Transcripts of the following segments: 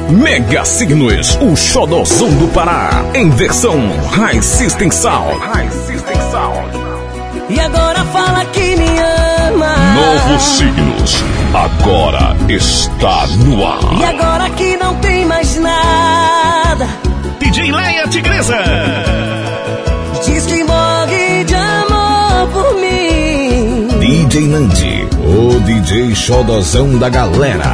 Mega Signos, o xodozão do Pará, em versão High System Sound. E agora fala que me ama. Novos Signos, agora está no ar. E agora que não tem mais nada. DJ Leia Tigresa diz que morre de amor por mim. DJ Nandi, o DJ xodozão da galera.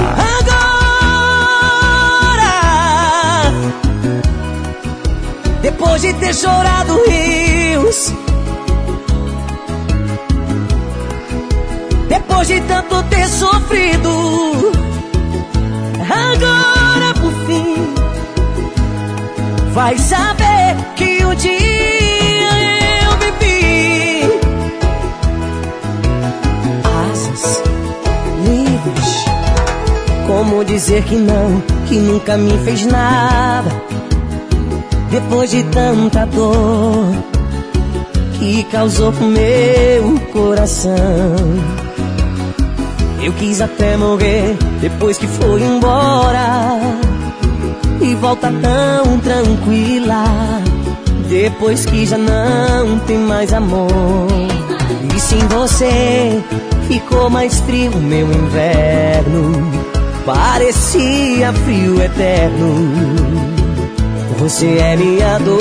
Depois de ter chorado rios, depois de tanto ter sofrido, agora por fim vai saber que um dia eu vivi. Asas livres, como dizer que não, que nunca me fez nada. Depois de tanta dor que causou pro meu coração, eu quis até morrer depois que foi embora. E volta tão tranquila depois que já não tem mais amor. E sem você ficou mais frio o meu inverno, parecia frio eterno. Você é minha dor.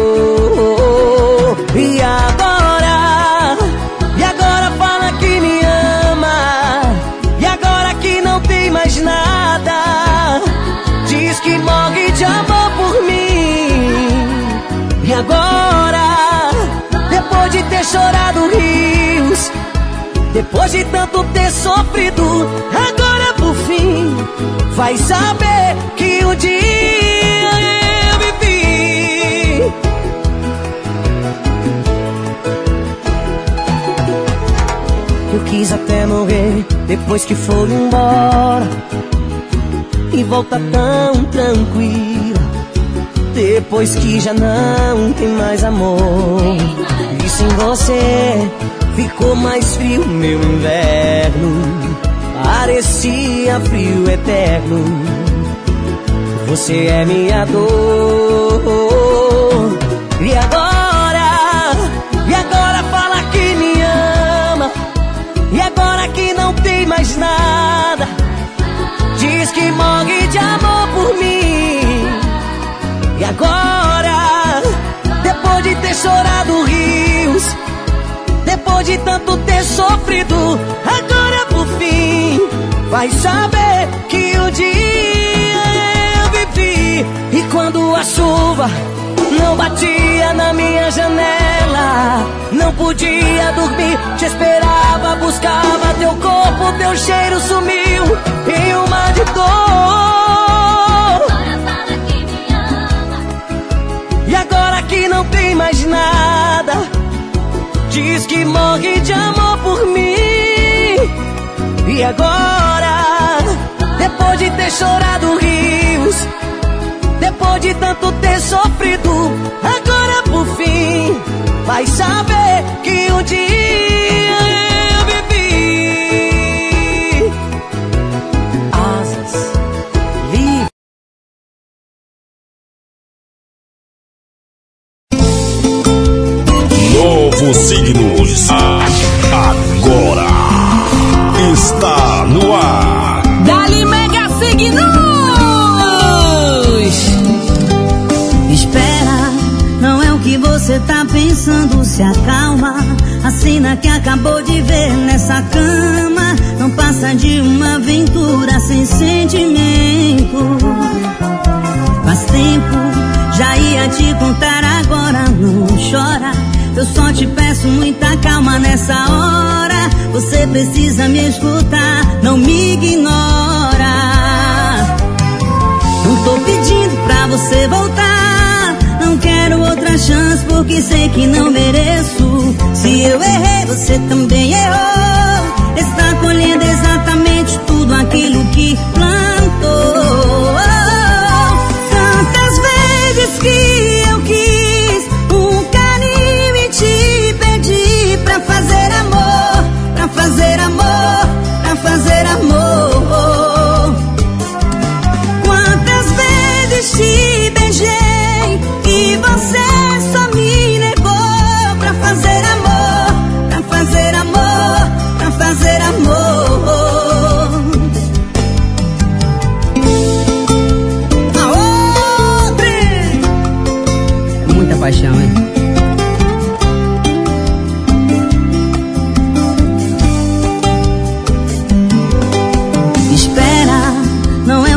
E agora fala que me ama. E agora que não tem mais nada, diz que morre de amor por mim. E agora, depois de ter chorado rios, depois de tanto ter sofrido, agora por fim vai saber que um dia eu quis até morrer depois que foi embora. E volta tão tranquila depois que já não tem mais amor. E sem você ficou mais frio meu inverno, parecia frio eterno. Você é minha dor. E agora fala que me ama. E agora que não tem mais nada, diz que morre de amor por mim. E agora, depois de ter chorado rios, depois de tanto ter sofrido, agora por fim vai saber que um dia eu vivi. E quando a chuva não batia na minha janela, não podia dormir, te esperava, buscava teu corpo, teu cheiro sumiu em um mar de dor. Agora fala que me ama. E agora que não tem mais nada, diz que morre de amor por mim. E agora, depois de ter chorado rios, depois de tanto ter sofrido, agora por fim vai saber que um dia eu vivi. Asas livres. Novos Signos, agora está no ar. Dali Mega Signos. Espera, não é o que você tá pensando, se acalma. A cena que acabou de ver nessa cama não passa de uma aventura sem sentimento. Faz tempo, já ia te contar, agora não chora. Eu só te peço muita calma nessa hora. Você precisa me escutar, não me ignora. Não tô pedindo pra você voltar, não quero outra chance porque sei que não mereço. Se eu errei, você também errou. Está colhendo exatamente tudo aquilo que plantou. Tantas vezes que eu quis um carinho e te pedi pra fazer amor, pra fazer amor, pra fazer amor. Quantas vezes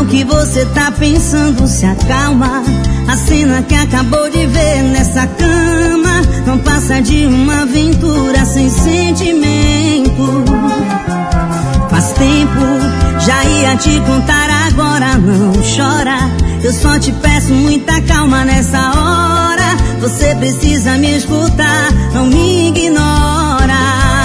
o que você tá pensando, se acalma. A cena que acabou de ver nessa cama não passa de uma aventura sem sentimento. Faz tempo, já ia te contar, agora não chora. Eu só te peço muita calma nessa hora. Você precisa me escutar, não me ignora.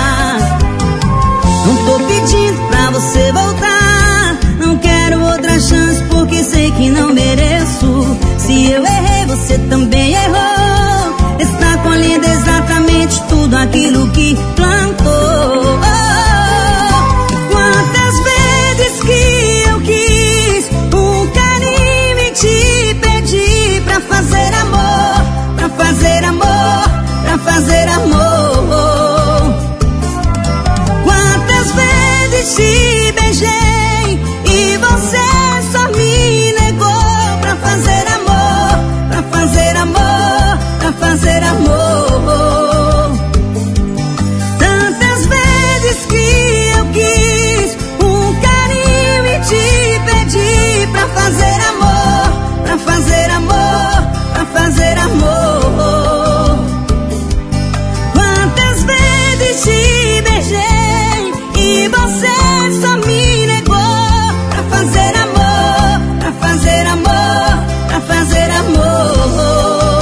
Não tô pedindo pra você voltar, não quero outra chance porque sei que não mereço. Se eu errei, você também errou. Está colhendo exatamente tudo aquilo que plantou. Quantas vezes que eu quis um carinho e te pedi pra fazer amor, pra fazer amor, pra fazer amor. Quantas vezes te beijei e você só me negou pra fazer amor, pra fazer amor, pra fazer amor. Tantas vezes que eu quis um carinho e te pedi pra fazer amor, pra fazer amor, pra fazer amor. Quantas vezes te beijei e você só me negou pra fazer amor, pra fazer amor, pra fazer amor.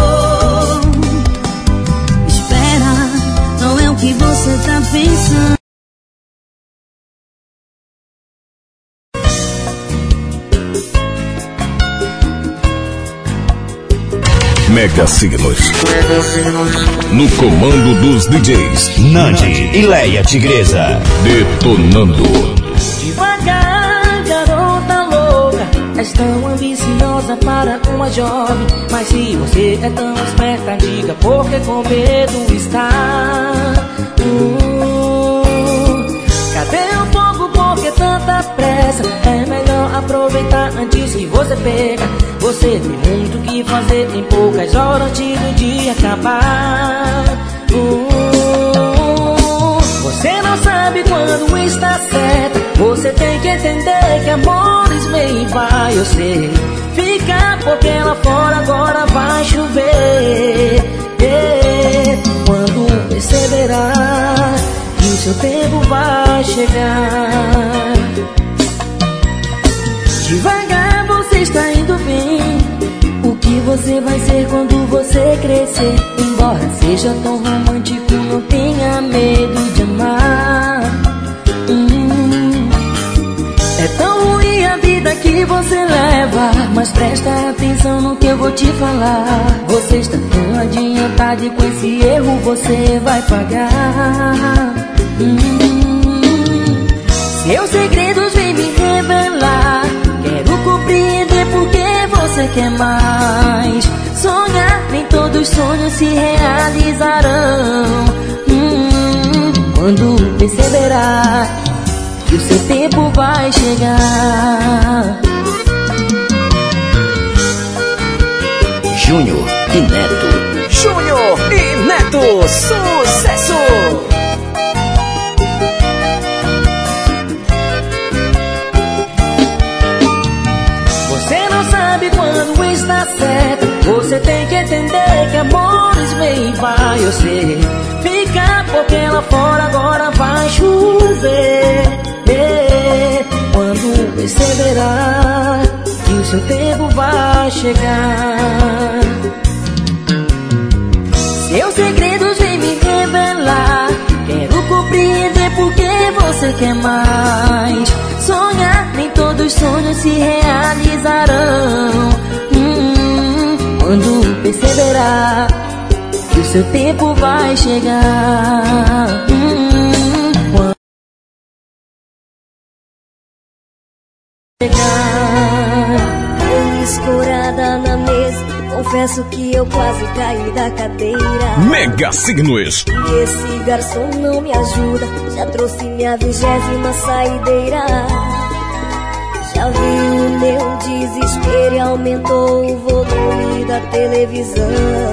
Espera, não é o que você tá pensando. Mega Signos. No comando dos DJs Nandi e Leia Tigresa. Detonando. Devagar, garota louca, és tão ambiciosa para uma jovem. Mas se você é tão esperta, diga porque com medo está. Cadê o fogo, por que tanta pressa? É melhor aproveitar antes que você pega. Você tem muito o que fazer em poucas horas antes do dia acabar. Você não sabe quando está certo. Você tem que entender que amores vem e vai. Eu sei, fica porque lá fora agora vai chover. Quando perceberá que o seu tempo vai chegar. Devagar você está indo bem. O que você vai ser quando você crescer? Embora seja tão romântico, não tenha medo de amar. É tão ruim a vida que você leva, mas presta atenção no que eu vou te falar. Você está tão adiantado e com esse erro você vai pagar. Seus segredos vêm me revelar. Quero compreender porque você quer mais. Sonhar, nem todos os sonhos se realizarão. Quando perceberá que o seu tempo vai chegar. Júnior e Neto. Júnior e Neto, sucesso! Você não sabe quando está certo. Você tem que entender que amores vem e vai. Eu sei, fica porque lá fora agora vai chover. Quando perceberá que o seu tempo vai chegar. Seus segredos vêm me revelar. Quero compreender porque você quer mais. Sonhar, nem todos os sonhos se realizarão. Quando perceberá que o seu tempo vai chegar. Eu escorada na mesa, confesso que eu quase caí da cadeira. Mega Signos. E esse garçom não me ajuda, já trouxe minha 20ª saideira. Já viu o meu desespero e aumentou o volume da televisão.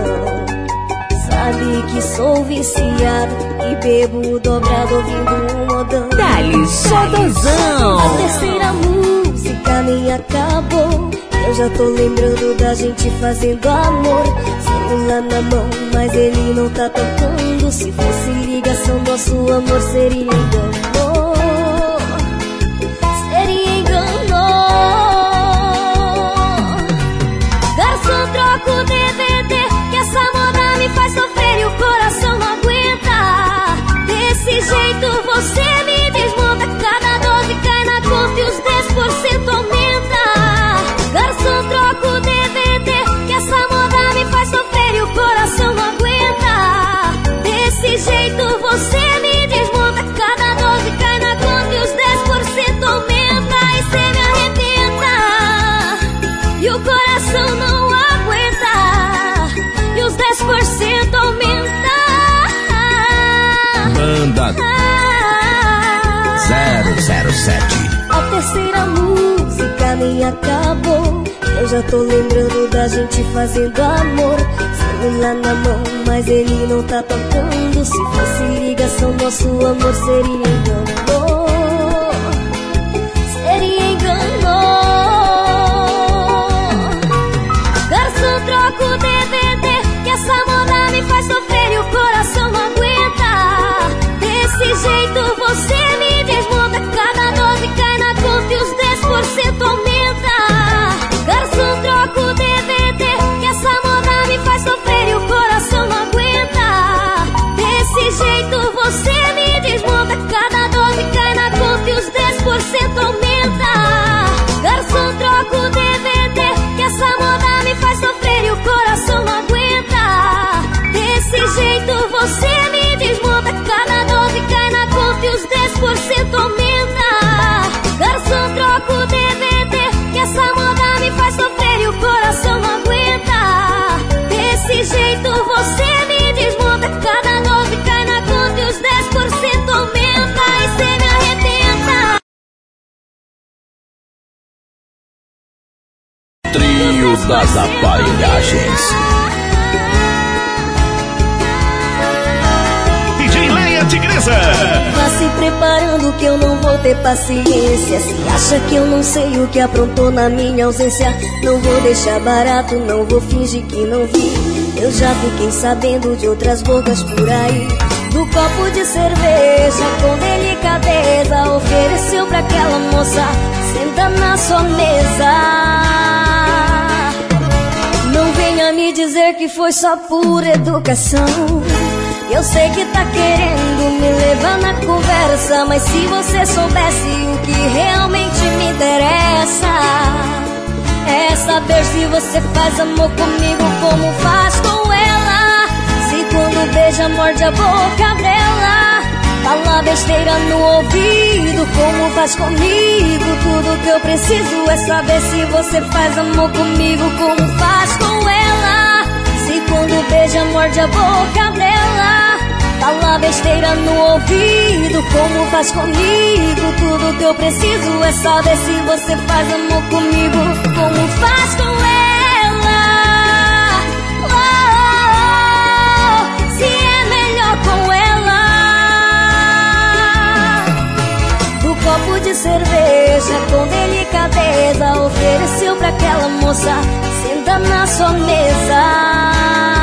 Sabe que sou viciado e bebo dobrado ouvindo um modão. Dá-lhe sodozão. A terceira música, minha caminho acabou. Eu já tô lembrando da gente fazendo amor. Celular na mão, mas ele não tá tocando. Se fosse ligação, nosso amor seria engano. Seria engano. Garçom, troca o DVD, que essa moda me faz sofrer e o coração não aguenta. Desse jeito você me desmonta. Cada dose cai na conta e os 10% aumenta. Garçom, troca o DVD, que essa moda me faz sofrer e o coração não aguenta. Desse jeito você me desmonta. Cada dose cai na conta e os 10% aumenta. E cê me arrebenta e o coração não aguenta. E os 10% aumenta. Banda 007. A terceira música nem acabou. Eu já tô lembrando da gente fazendo amor. Celular na mão, mas ele não tá tocando. Se fosse ligação, nosso amor seria engano. Seria engano. Garçom, troca o DVD, que essa moda me faz sofrer e o coração não aguenta. Desse jeito você me desmonta. Cada dose cai na conta e os 10% aumenta. Garçom, troca o DVD, que essa moda me faz sofrer e o coração não aguenta. Desse jeito você me desmonta. Cada dose cai na conta e os 10% aumenta. Garçom, troca o DVD, que essa moda me faz sofrer e o coração não aguenta. Desse jeito você me desmonta. Cada dose cai na conta e os 10% aumenta. Garçom, troca o DVD, que essa moda me faz sofrer e o coração não aguenta. Desse jeito você me desmonta. Cada dose cai na conta e os 10% aumenta. E cê me arrebenta. Trio das Aparelhagens. DJ Leia Tigresa. Vá se preparando que eu não vou ter paciência. Se acha que eu não sei o que aprontou na minha ausência, não vou deixar barato, não vou fingir que não vi. Eu já fiquei sabendo de outras bocas por aí. Do copo de cerveja com delicadeza ofereceu pra aquela moça, senta na sua mesa. Não venha me dizer que foi só por educação. Eu sei que tá querendo me levar na conversa, mas se você soubesse o que realmente me interessa, é saber se você faz amor comigo como faz com ela. Se quando beija morde a boca dela, fala besteira no ouvido como faz comigo. Tudo que eu preciso é saber se você faz amor comigo como faz com ela. Se quando beija morde a boca dela, fala besteira no ouvido como faz comigo. Tudo que eu preciso é saber se você faz amor comigo como faz com ela. Se é melhor com ela. Do copo de cerveja com delicadeza ofereceu pra aquela moça, senta na sua mesa.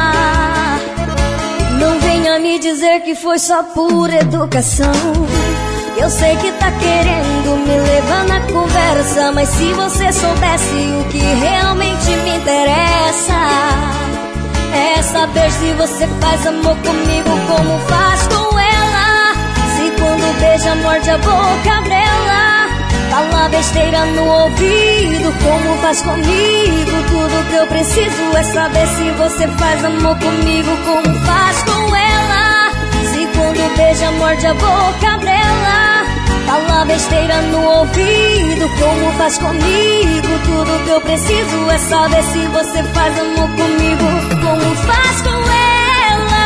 Não venha me dizer que foi só por educação. Eu sei que tá querendo me levar na conversa, mas se você soubesse o que realmente me interessa, é saber se você faz amor comigo como faz com ela. Se quando beija morde a boca dela, fala besteira no ouvido como faz comigo. Tudo que eu preciso é saber se você faz amor comigo como faz com ela. Se quando beija morde a boca dela, fala besteira no ouvido como faz comigo. Tudo que eu preciso é saber se você faz amor comigo como faz com ela.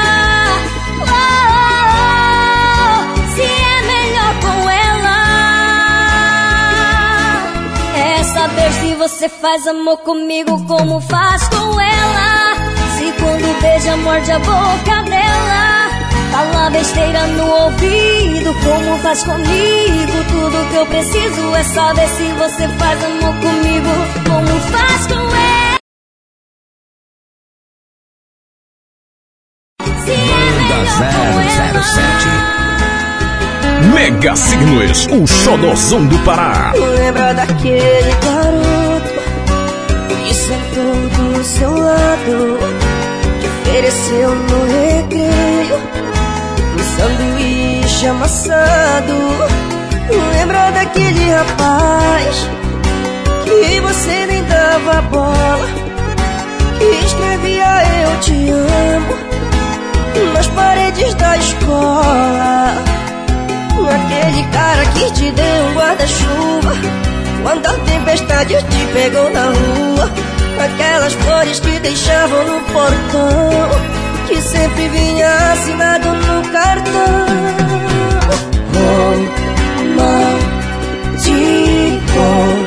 Se é melhor com ela, é saber se você faz amor comigo como faz com ela. Se quando beija morde a boca dela, Fala besteira no ouvido, como faz comigo. Tudo que eu preciso é saber se você faz amor comigo, como faz com ela. Se Banda 007 Mega Signos, o xodozão do Pará. Lembra daquele garoto que sentou do seu lado, que ofereceu no recreio um sanduíche amassado? Lembra daquele rapaz que você nem dava bola, que escrevia eu te amo nas paredes da escola? Aquele cara que te deu um guarda-chuva quando a tempestade te pegou na rua. Aquelas flores que deixavam no portão, que sempre vinha assinado no cartão. Romântico,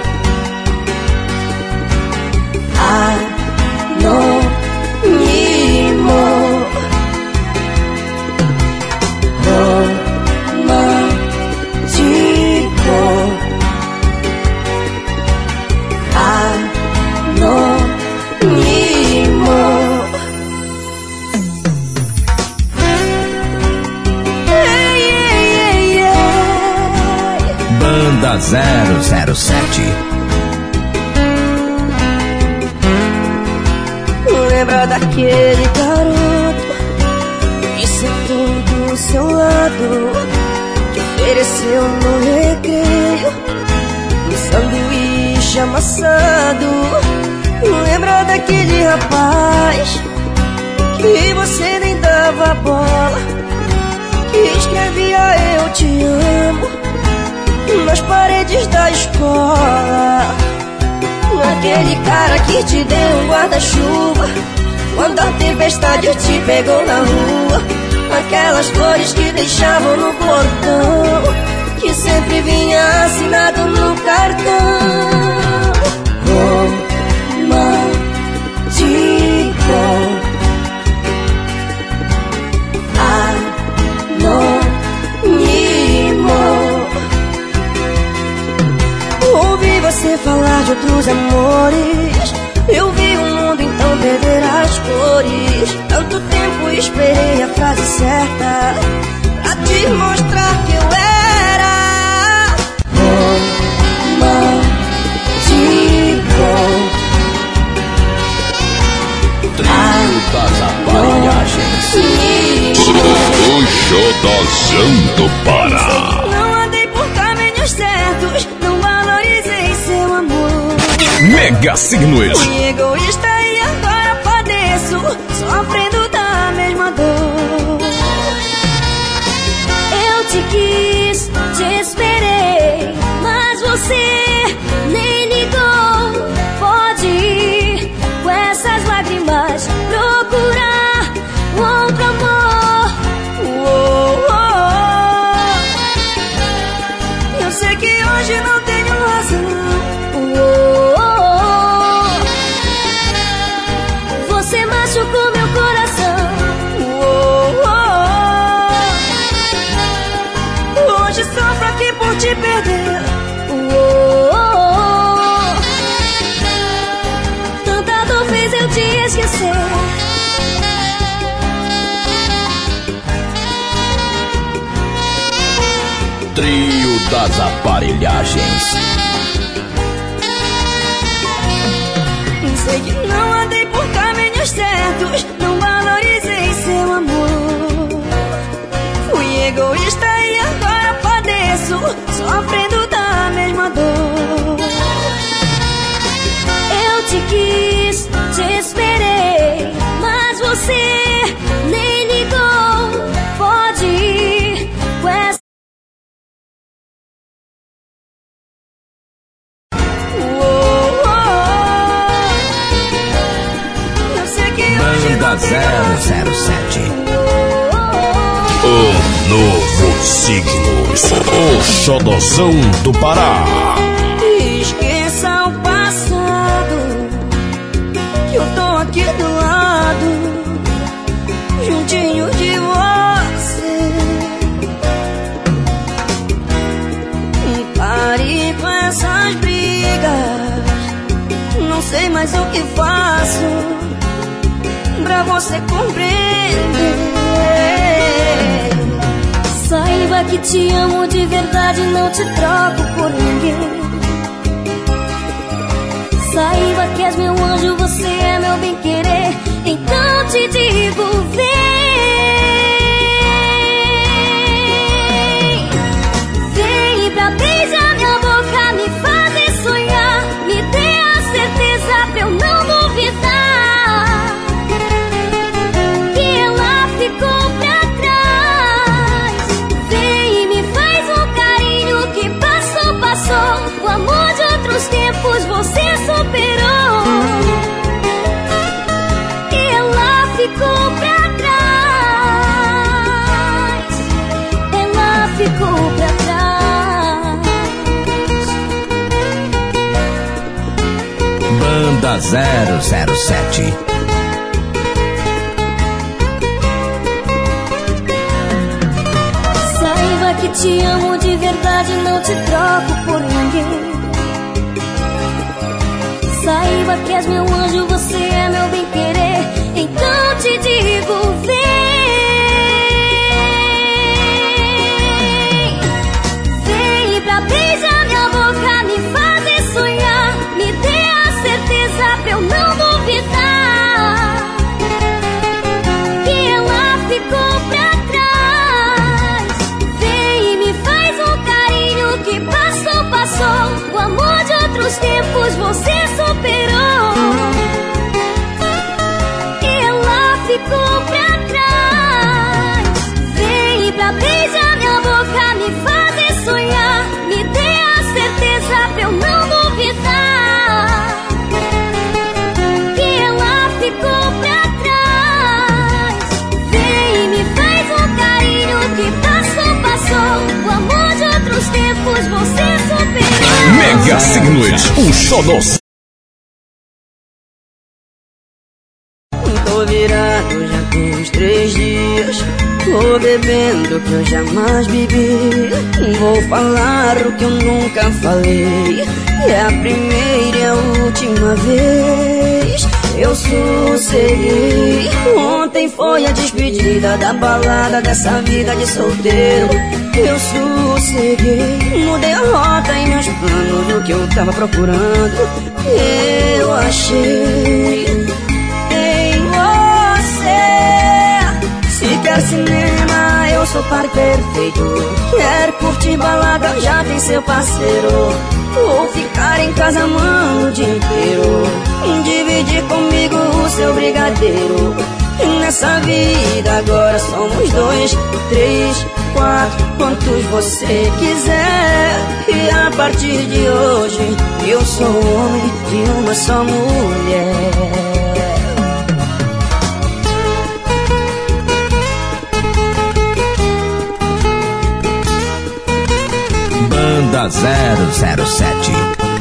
anônimo, romântico, anônimo. Banda 007 Lembra daquele garoto que sentou do seu lado, que ofereceu no recreio um sanduíche amassado? Lembra daquele rapaz que você nem dava bola, que escrevia eu te amo nas paredes da escola? Aquele cara que te deu um guarda-chuva quando a tempestade te pegou na rua. Aquelas flores que deixavam no portão, que sempre vinha assinado no cartão. Romântico, anônimo. Ouvi você falar de outros amores, eu vi o mundo então perder as cores. Tanto tempo esperei a frase certa pra te mostrar que eu era romântico. Trio das Aparelhagens. O xodozão do Pará. Não andei por caminhos certos, não valorizei seu amor. Mega Signos, Fui egoísta e agora padeço, sofrendo da mesma dor. Eu te quis, te esperei, mas você nem ligou. Pode ir com essas lágrimas procurar outro amor. Eu sei que hoje não tenho razão. Você machucou meu coração. Hoje sofro aqui por te perder. Tanta dor fez eu te esquecer. Trio das Aparelhagens. Sei que não andei por caminhos certos, não valorizei seu amor. Fui egoísta e agora padeço, sofrendo da mesma dor. Eu te quis, te esperei, mas você nem ligou. Pode ir com essa. Eu sei que hoje Banda não tenho razão. 007 o novo Signos, o xodozão do Pará. Esqueça o passado, que eu tô aqui do lado, juntinho de você. sei mais o que faço pra você compreender. Saiba que te amo de verdade, não te troco por ninguém. Saiba que és meu anjo, você é meu bem-querer. Então te digo, vem. Vem pra beijar minha boca, me fazer sonhar. Me dê a certeza pra eu não duvidar que ela ficou pra trás. Vem e me faz um carinho que passou, passou. O amor de outros tempos você superou. E ela ficou pra trás. Ela ficou pra trás. Banda 007. Saiba que te amo de verdade, não te troco por ninguém. Saiba que és meu anjo, você é meu bem-querer. Então te digo, vem. Vem pra beijar minha boca, me fazer sonhar. Me dê a certeza pra eu não duvidar que ela ficou pra trás. Vem e me faz um carinho que passou, passou. O amor de outros tempos você superou. E ela ficou pra trás. Vem pra beijar minha boca, me fazer sonhar. Me dê a certeza pra eu não duvidar que ela ficou pra trás. Vem e me faz um carinho que passou, passou. O amor de outros tempos você superou. Mega Signos, o xodó. Tô virado já tem uns 3 dias. Tô bebendo que eu jamais bebi. Vou falar o que eu nunca falei. É a primeira e a última vez. Eu sosseguei. Ontem foi a despedida da balada, dessa vida de solteiro. Eu sosseguei. Mudei a rota em meus planos, do que eu tava procurando eu achei em você. Se quer cinema, eu sou par perfeito. Quer curtir balada, já tem seu parceiro. Ou ficar em casa, mano, o dia inteiro. Dividir comigo o seu brigadeiro. E nessa vida agora somos 2, 3, 4, quantos você quiser. E a partir de hoje eu sou homem de uma só mulher. Banda 007.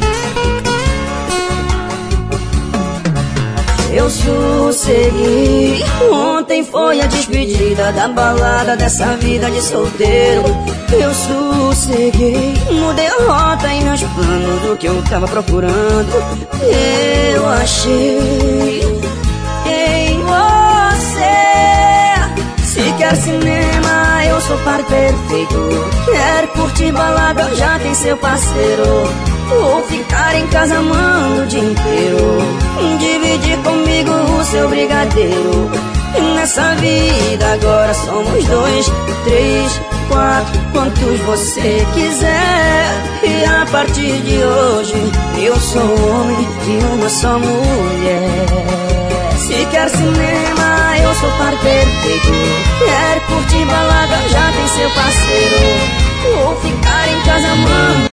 Eu sosseguei. Ontem foi a despedida da balada, dessa vida de solteiro. Eu sosseguei. Mudei a rota em meus planos, do que eu tava procurando eu achei em você. Se quer cinema, eu sou par perfeito. Quer curtir balada, já tem seu parceiro. Ou ficar em casa, mano, o dia inteiro. Dividir comigo o seu brigadeiro. E nessa vida agora somos 2, 3, 4, quantos você quiser. E a partir de hoje eu sou homem de uma só mulher. Se quer cinema, eu sou par perfeito. Quer curtir balada, já tem seu parceiro. Ou ficar em casa, mano.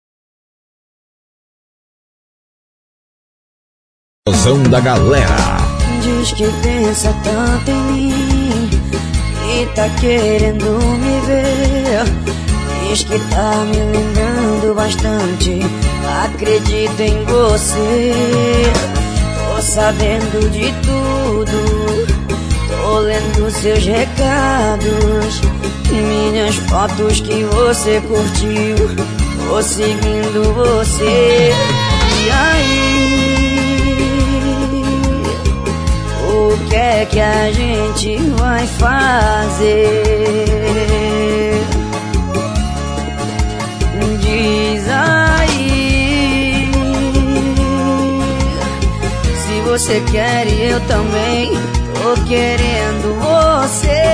Da galera. Diz que pensa tanto em mim e tá querendo me ver. Diz que tá me lembrando bastante. Acredito em você. Tô sabendo de tudo. Tô lendo seus recados, minhas fotos que você curtiu. Tô seguindo você. E aí? a gente vai fazer? Diz aí. Se você quer e eu também tô querendo você.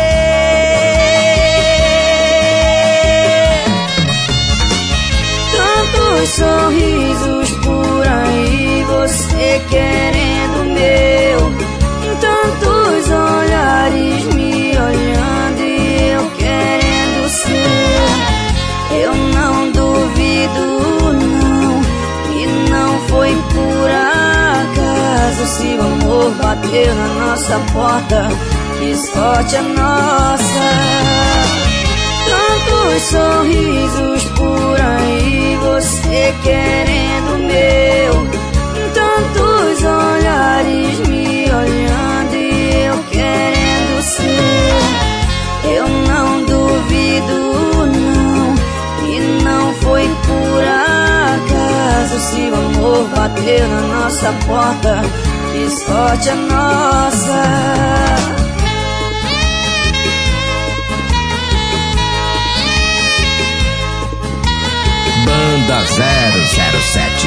Tantos sorrisos por aí, você querendo o meu. Tantos olhares me olhando e eu querendo o seu. Eu não duvido não, e não foi por acaso. Se o amor bateu na nossa porta, que sorte a nossa. Tantos sorrisos por aí, você querendo o meu. Tantos olhares me olhando e eu querendo o seu. Eu não duvido não, e não foi por acaso. Se o amor bateu na nossa porta, que sorte a nossa. Banda 007.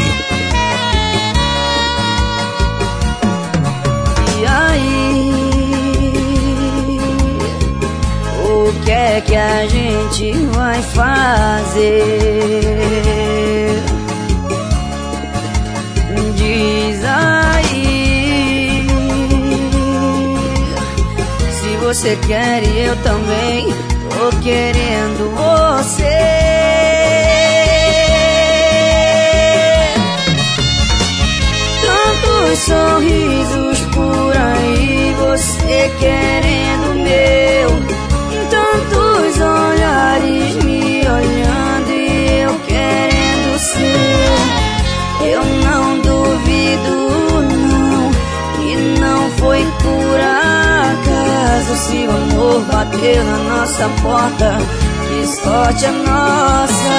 E aí, o que é que a gente vai fazer? Diz aí. Se você quer e eu também tô querendo você. Tantos sorrisos por aí, você querendo o meu. Tantos olhares me olhando e eu querendo o seu. Eu não duvido não, e não foi por acaso. Se o amor bateu na nossa porta, que sorte a nossa.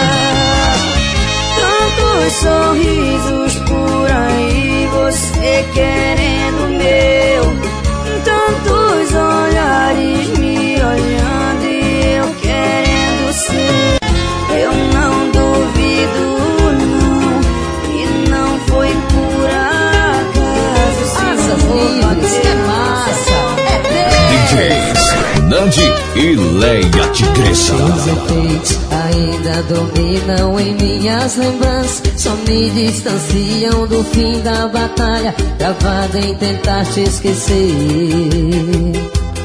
Tantos sorrisos por aí, você querendo o meu. Tantos olhares me olhando e eu querendo o seu. Eu não duvido não, e não foi por acaso. Se Livres, é massa, é DJs Nandi e Leia Tigressa. Os efeitos ainda dominam em minhas lembranças, só me distanciam do fim da batalha, travado em tentar te esquecer.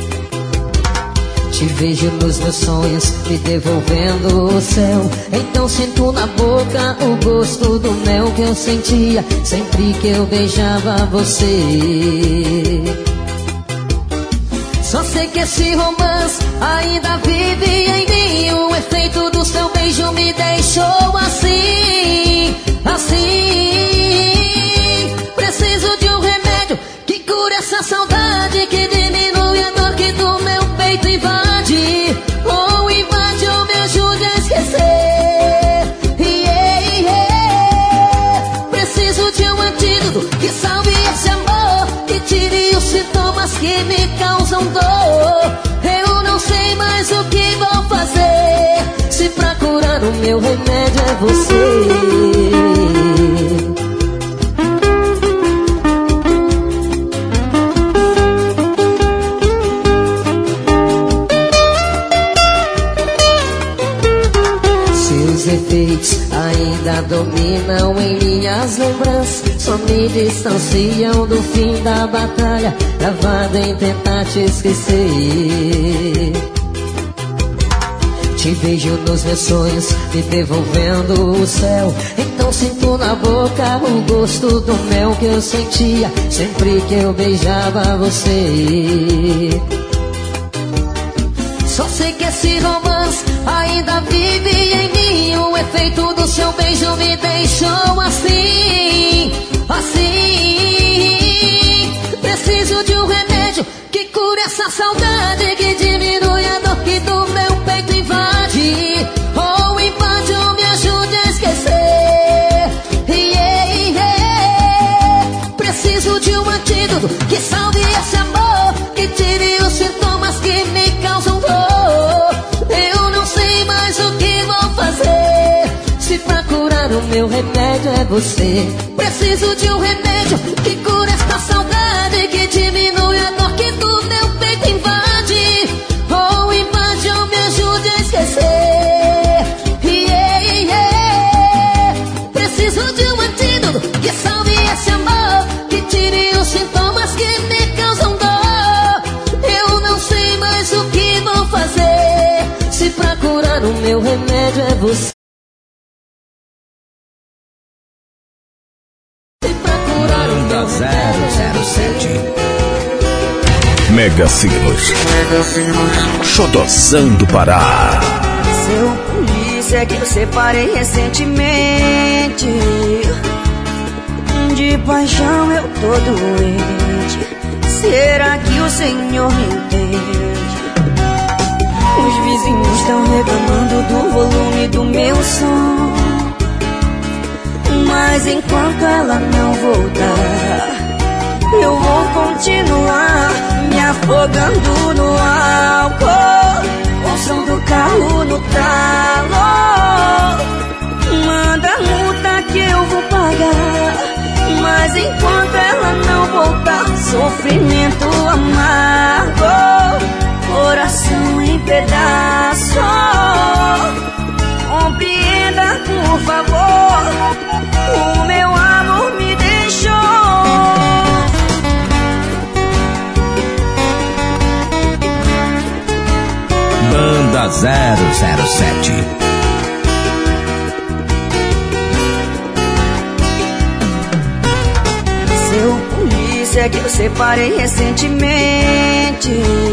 Te vejo nos meus sonhos, me devolvendo o céu. Então sinto na boca o gosto do mel que eu sentia sempre que eu beijava você. Só sei que esse romance ainda vive em mim. O efeito do seu beijo me deixou assim, assim. Preciso de um remédio que cure essa saudade, que diminui a dor que do meu peito invade. Ou invade ou me ajude a esquecer. Preciso de um antídoto que salve esse amor, que tire os sintomas que me causam dor. Eu não sei mais o que vou fazer, se pra curar o meu remédio é você. Seus efeitos ainda dominam em minhas lembranças, só me distanciam do fim da batalha, travado em tentar te esquecer. Te vejo nos meus sonhos, me devolvendo o céu. Então sinto na boca o gosto do mel que eu sentia sempre que eu beijava você. Só sei que esse romance ainda vive em mim. O efeito do seu beijo me deixou assim, assim. Preciso de um remédio que cure essa saudade, que diminui a dor que do meu peito invade. Ou invade ou me ajude a esquecer. Preciso de um antídoto que salve esse amor, que tire meu remédio é você. Preciso de um remédio que cura esta saudade, que diminui a dor que do meu peito invade. Ou invade ou me ajude a esquecer. Preciso de um antídoto que salve esse amor, que tire os sintomas que me causam dor. Eu não sei mais o que vou fazer, se pra curar o meu remédio é você. Banda 007 Mega Signos. Xodozão do Pará. Seu polícia que eu separei recentemente. De paixão eu tô doente. Será que o Senhor me entende? Os vizinhos estão reclamando do volume do meu som, mas enquanto ela não voltar, eu vou continuar me afogando no álcool, com o som do carro no talo. Manda a multa que eu vou pagar, mas enquanto ela não voltar, sofrimento amargo, coração em pedaços. Compreenda, por favor, o meu amor me deixou. Banda 007 Seu polícia que eu separei recentemente.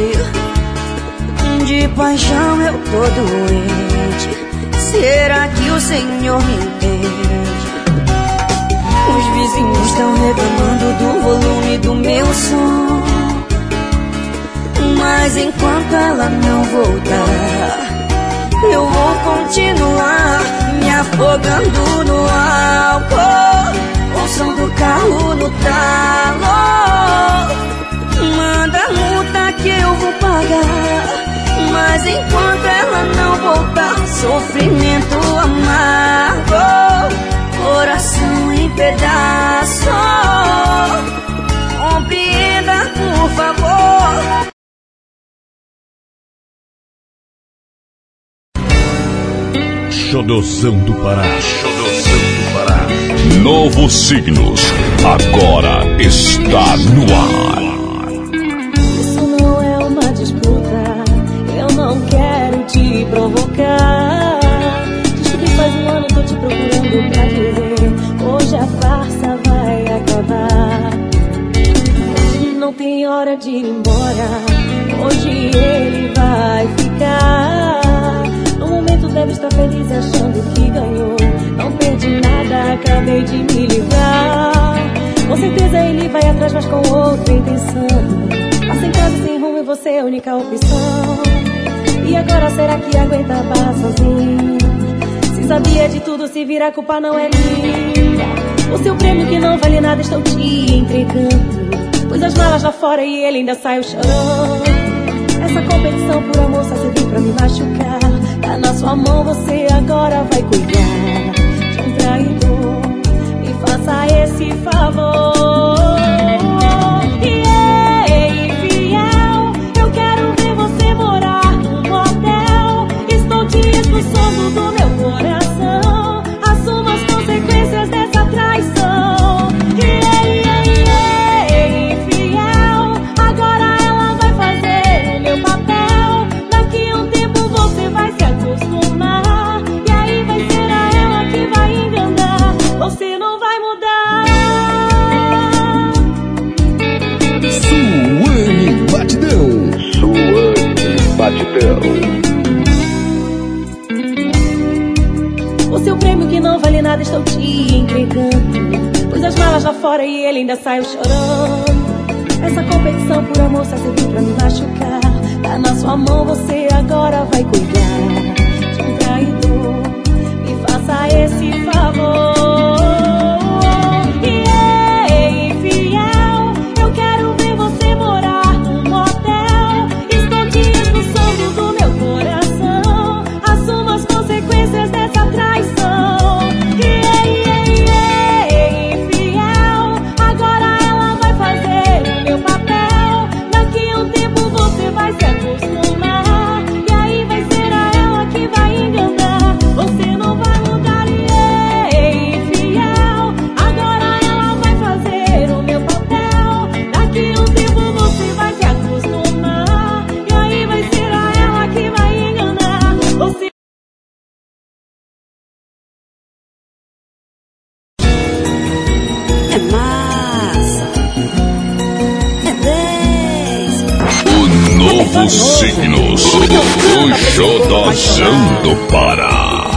De paixão eu tô doente. Será que o Senhor me entende? Os vizinhos estão reclamando do volume do meu som, mas enquanto ela não voltar, eu vou continuar me afogando no álcool, com o som do carro no talo. Manda a multa que eu vou pagar, mas enquanto ela não voltar, sofrimento amargo, coração em pedaços. Compreenda, por favor. Xodozão do Pará. Xodozão do Pará. Novos signos. Agora está no ar. Isso não é uma disputa, eu não quero te provocar. Diz que faz um ano tô te procurando pra dizer, hoje a farsa vai acabar. Hoje não tem hora de ir embora, hoje ele vai ficar. No momento deve estar feliz achando que ganhou, não perdi nada, acabei de me livrar. Com certeza ele vai atrás, mas com outra intenção. Tá sem casa, sem rumo e você é a única opção. E agora será que aguenta a barra sozinho? Se sabia de tudo, se vira, a culpa não é minha. O seu prêmio que não vale nada estou te entregando. Pus as malas lá fora e ele ainda saiu chorando. Essa competição por amor só serviu pra me machucar. Tá na sua mão, você agora vai cuidar de um traidor. Me faça esse favor. Infiel, eu quero ver você morar num motel. Estou te expulsando do meu coração. Assuma as consequências dessa traição. Infiel, agora ela vai fazer o meu papel. Daqui a um tempo você vai se acostumar, e aí vai ser a ela que vai enganar. Você não vai mudar. Suane Batidão. Suane Batidão. O seu prêmio que não vale nada estou te entregando. Pus as malas lá fora e ele ainda saiu chorando. Essa competição por amor só serviu pra me machucar. Tá na sua mão, você agora vai cuidar de um traidor. Me faça esse favor. Infiel, eu quero ver você morar num motel. Estou te expulsando do meu coração. Assuma as consequências dessa traição. Infiel, Novos signos. O Xodozão do Pará.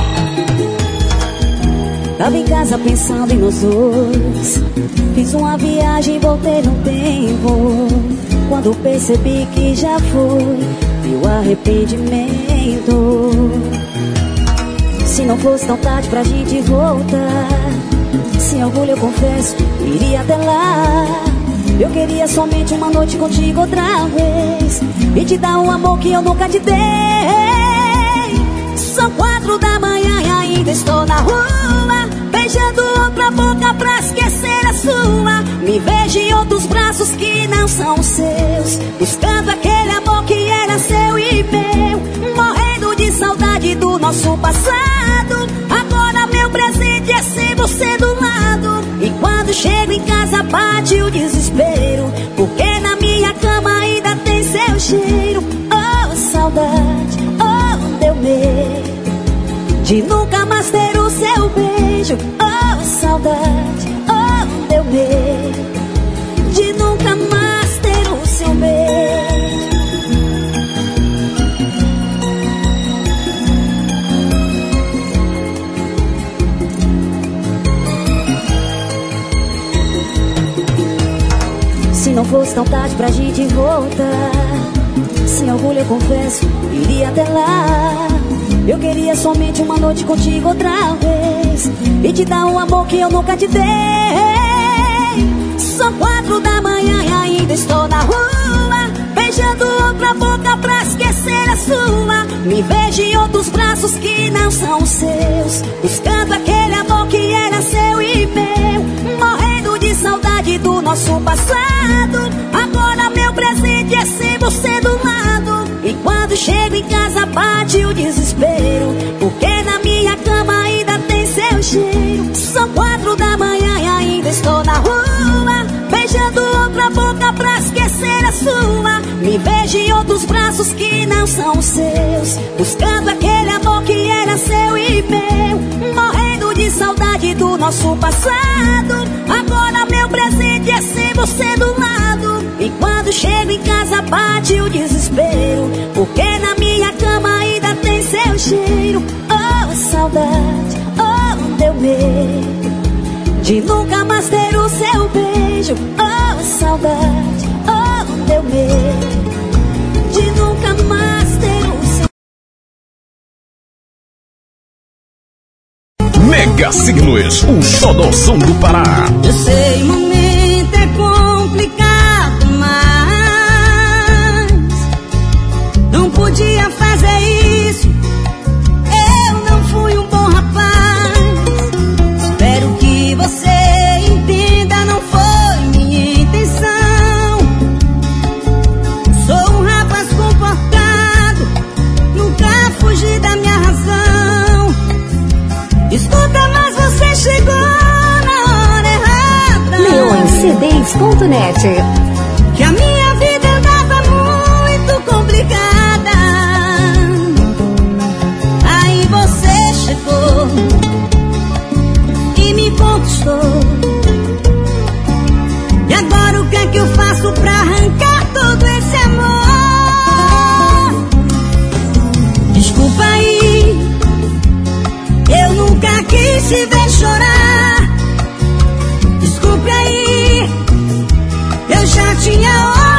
Tava em casa pensando em nós dois. Fiz uma viagem e voltei no tempo. Quando percebi que já foi, meu arrependimento. Se não fosse tão tarde pra gente voltar, sem orgulho eu confesso, iria até lá. Eu queria somente uma noite contigo outra vez e te dar um amor que eu nunca te dei. São 4 da manhã e ainda estou na rua, beijando outra boca pra esquecer a sua. Me vejo em outros braços que não são seus, buscando aquele amor que era seu e meu, morrendo de saudade do nosso passado. Agora meu presente é ser você do lado, e quando chego em casa bate o desespero, porque na minha cama ainda tem seu cheiro. Oh, saudade, oh, deu medo de nunca mais ter o seu beijo. Oh, saudade, oh, deu medo de nunca mais ter o seu beijo. Se não fosse tão tarde pra gente voltar, sem orgulho eu confesso, iria até lá. Eu queria somente uma noite contigo outra vez e te dar um amor que eu nunca te dei. São 4 da manhã e ainda estou na rua, beijando outra boca pra esquecer a sua. Me vejo em outros braços que não são seus, buscando aquele amor que era seu e meu, morrendo de saudade do nosso passado. Agora meu presente é ser você do lado, e quando chego em casa bate o desespero, porque na minha cama ainda tem seu cheiro. São 4 da manhã e ainda estou na rua, beijando outra boca pra esquecer a sua. Me vejo em outros braços que não são seus, buscando aquele amor que era seu e meu, morrendo de saudade do nosso passado. Agora meu presente é ser você do lado, e quando chego em casa bate o desespero, porque na minha cama ainda tem seu cheiro. Oh, saudade, oh, deu medo de nunca mais ter o seu beijo. Oh, saudade, oh, deu medo de nunca mais ter o seu. Mega Signos, o Xodozão do Pará. Eu sei, o momento é complicado, mas não podia fazer isso. Eu não fui um bom rapaz. Espero que você entenda, não foi minha intenção. Sou um rapaz comportado, nunca fugi da minha razão. Escuta, mas você chegou na hora errada. Leõescds.net. Que a minha vida andava muito complicada, aí você chegou e me conquistou. E agora o que é que eu faço pra arrancar todo esse amor? Desculpa aí, eu nunca quis te ver chorar. Desculpe aí, eu já tinha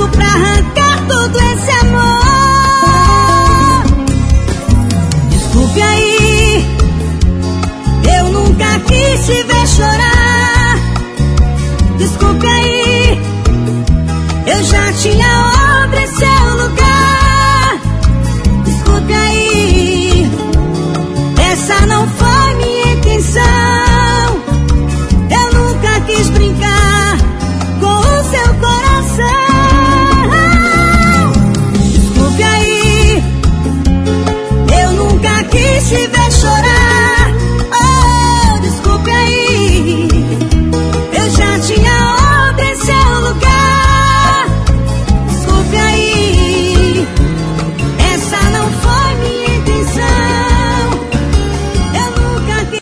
faço pra arrancar todo esse amor? Desculpe aí, eu nunca quis te ver chorar. Desculpe aí, eu já tinha obra em seu lugar. Desculpe aí, essa não foi minha intenção. Eu nunca quis brincar com o seu coração. Desculpe aí, eu nunca quis te ver chorar. Oh, desculpe aí, eu já tinha obra em seu lugar. Desculpe aí, essa não foi minha intenção. Eu nunca quis.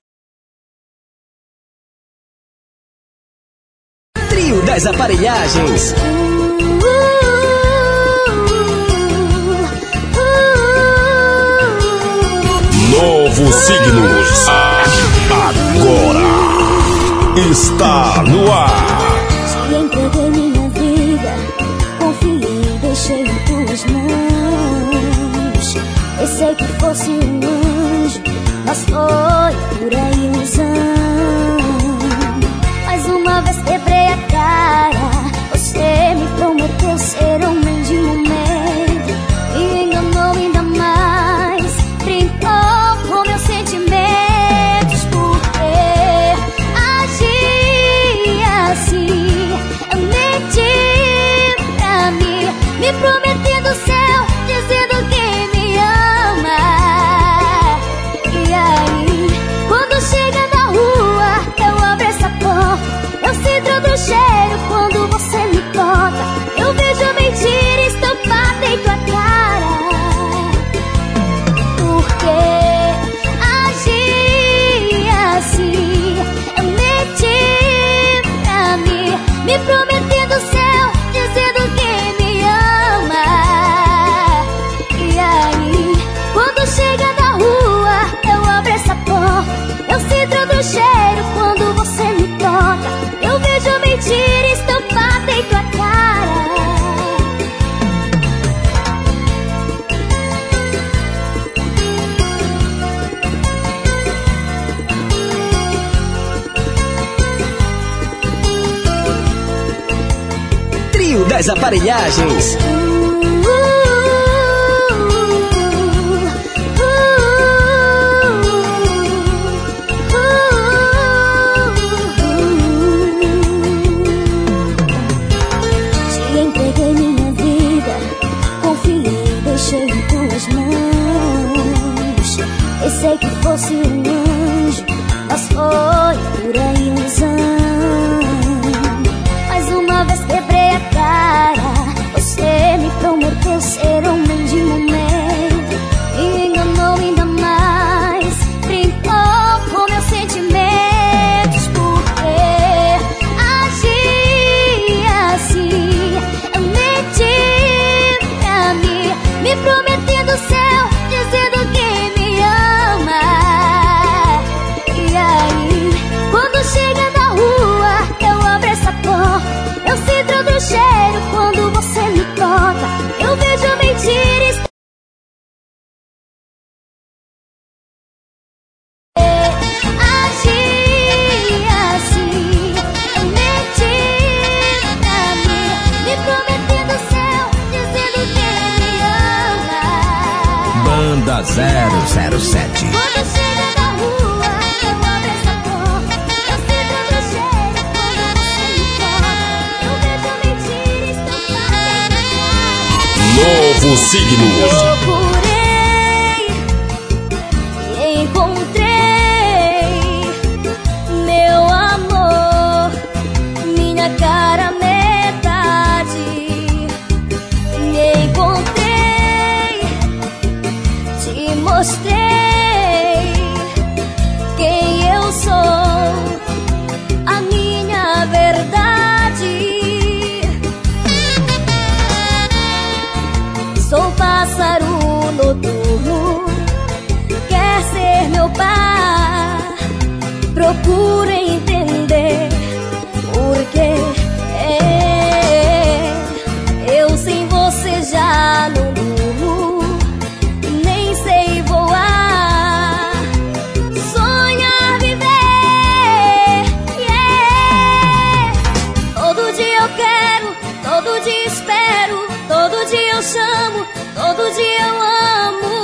Trio das Aparelhagens. Novo Signos. Agora está no ar. Te entreguei minha vida, confiei, deixei em tuas mãos. Pensei que fosse um anjo, mas foi pura ilusão. Mais uma vez quebrei a cara, você me prometeu ser homem de momento e enganou ainda mais, brincou com meus sentimentos. Porque agia assim, eu menti pra mim, me prometendo o céu, dizendo que me ama. E aí, quando chega na rua, eu abro essa porta, eu sinto do cheiro quando você me toca. Eu vejo mentira estampada em tua cara. Porque agia assim, eu menti pra mim, me prometendo o céu, dizendo que me ama. E aí, quando chega na rua, eu abro essa porta, eu sinto do cheiro quando você me toca. Eu vejo mentira estampada em tua cara. Trio das Aparelhagens. Te entreguei minha vida, confiei, deixei em tuas mãos. Pensei que fosse um anjo, mas foi pura ilusão. Mais uma vez quebrei a cara, você me prometeu ser homem de momento e enganou ainda mais, brincou com meus sentimentos. Porque agia assim, eu menti pra mim, me prometendo o céu, dizendo que me ama. E aí, quando chega na rua, eu abro essa porta, eu sinto do cheiro quando você me toca. Eu vejo mentiras. Agia assim, eu menti pra mim, me prometendo o céu, dizendo que me ama. Banda 007. Quando chega na rua, eu abro essa porta, eu sinto do cheiro quando você me toca. Eu vejo mentiras estampadas. Novo Signos. Procurei e encontrei meu amor, minha cara metade. Me encontrei, te mostrei quem eu sou, a minha verdade. Sou pássaro noturno, quer ser meu par. Procura entender porque eu chamo, todo dia eu amo.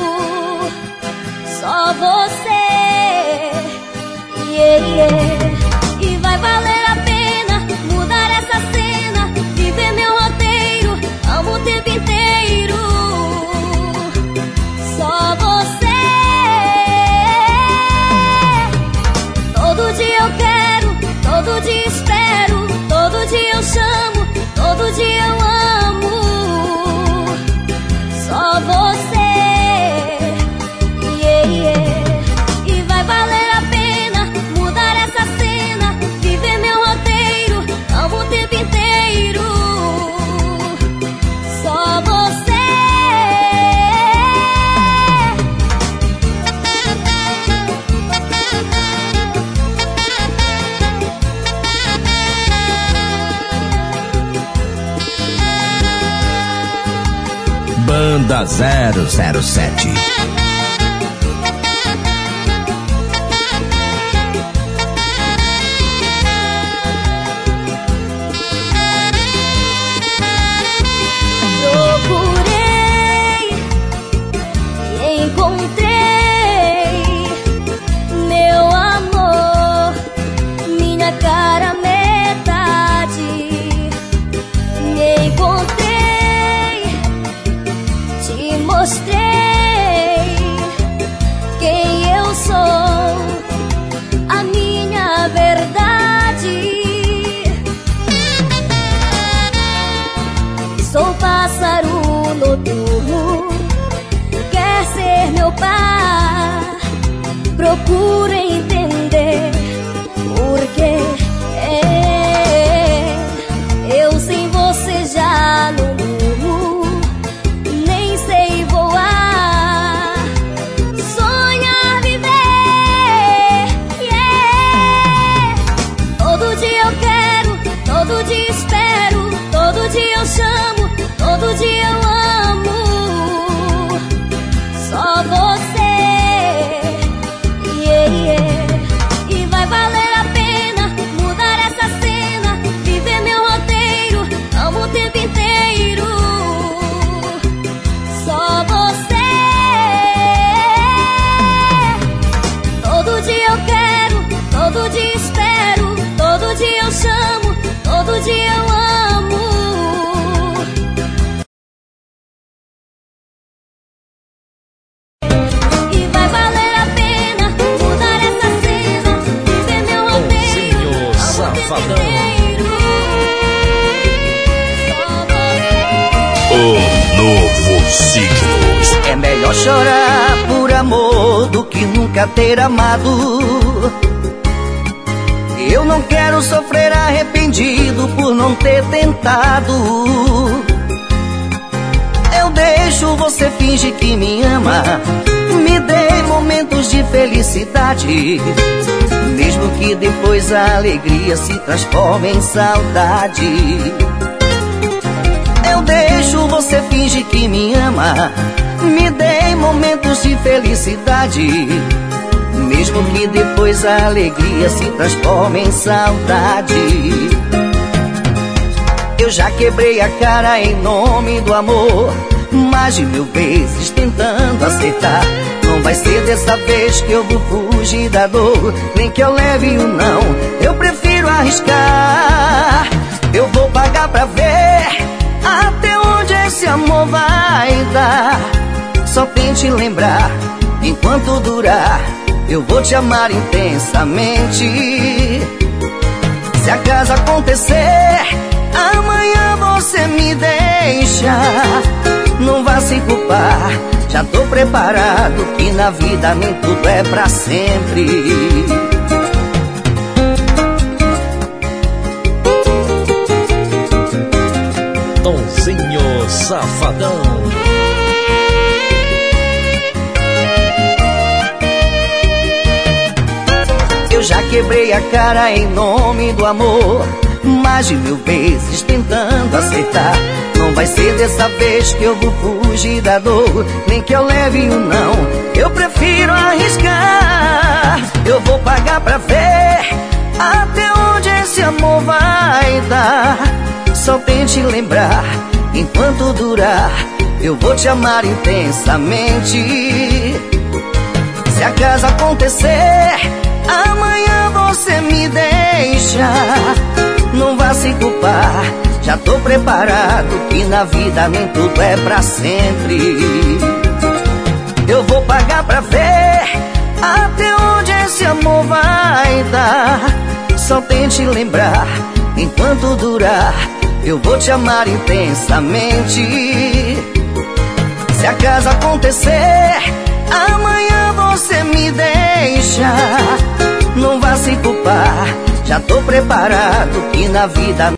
Só você, E vai valer a pena mudar essa cena, viver meu roteiro, amo o tempo inteiro. Só você. Todo dia eu quero, todo dia espero, todo dia eu chamo, todo dia eu amo. Só você. E vai valer a pena mudar essa cena, viver meu roteiro, amo o tempo inteiro. Só você. Banda 007. Procurei e encontrei meu amor, minha cara metade. Me encontrei, te mostrei quem eu sou, a minha verdade. Sou pássaro noturno, quer ser meu par. Procura entender porque eu sem você já não durmo, nem sei voar, sonhar, viver. Todo dia eu quero, todo dia espero, todo dia eu chamo, todo dia eu amo. Só você. E vai valer a pena mudar essa cena, viver meu roteiro, amo o tempo inteiro. Só você. Todo dia eu quero, todo dia espero, todo dia eu chamo, todo dia eu amo. E vai valer a pena mudar essa cena, viver meu roteiro, amo o tempo inteiro. Só você. O novo Signos. É melhor chorar por amor do que nunca ter amado. Eu não quero sofrer arrependido por não ter tentado. Eu deixo você fingir que me ama, me dê momentos de felicidade, mesmo que depois a alegria se transforme em saudade. Eu deixo você fingir que me ama, me dê momentos de felicidade, mesmo que depois a alegria se transforme em saudade. Eu já quebrei a cara em nome do amor, mais de 1000 vezes tentando acertar. Não vai ser dessa vez que eu vou fugir da dor, nem que eu leve o não, eu prefiro arriscar. Eu vou pagar pra ver até onde esse amor vai dar. Só tente lembrar, enquanto durar, eu vou te amar intensamente. Se acaso acontecer, amanhã você me deixa, não vá se culpar, já tô preparado, que na vida nem tudo é pra sempre. Tonzinho Safadão. Eu já quebrei a cara em nome do amor, mais de 1000 vezes tentando acertar. Não vai ser dessa vez que eu vou fugir da dor, nem que eu leve um não, eu prefiro arriscar. Eu vou pagar pra ver até onde esse amor vai dar. Só tente lembrar, enquanto durar, eu vou te amar intensamente. Se acaso acontecer, amanhã você me deixa, não vá se culpar, já tô preparado que na vida nem tudo é pra sempre. Eu vou pagar pra ver até onde esse amor vai dar. Só tente lembrar, enquanto durar, eu vou te amar intensamente. Se acaso acontecer, amanhã você me deixa, não vá se culpar, já tô preparado que na vida...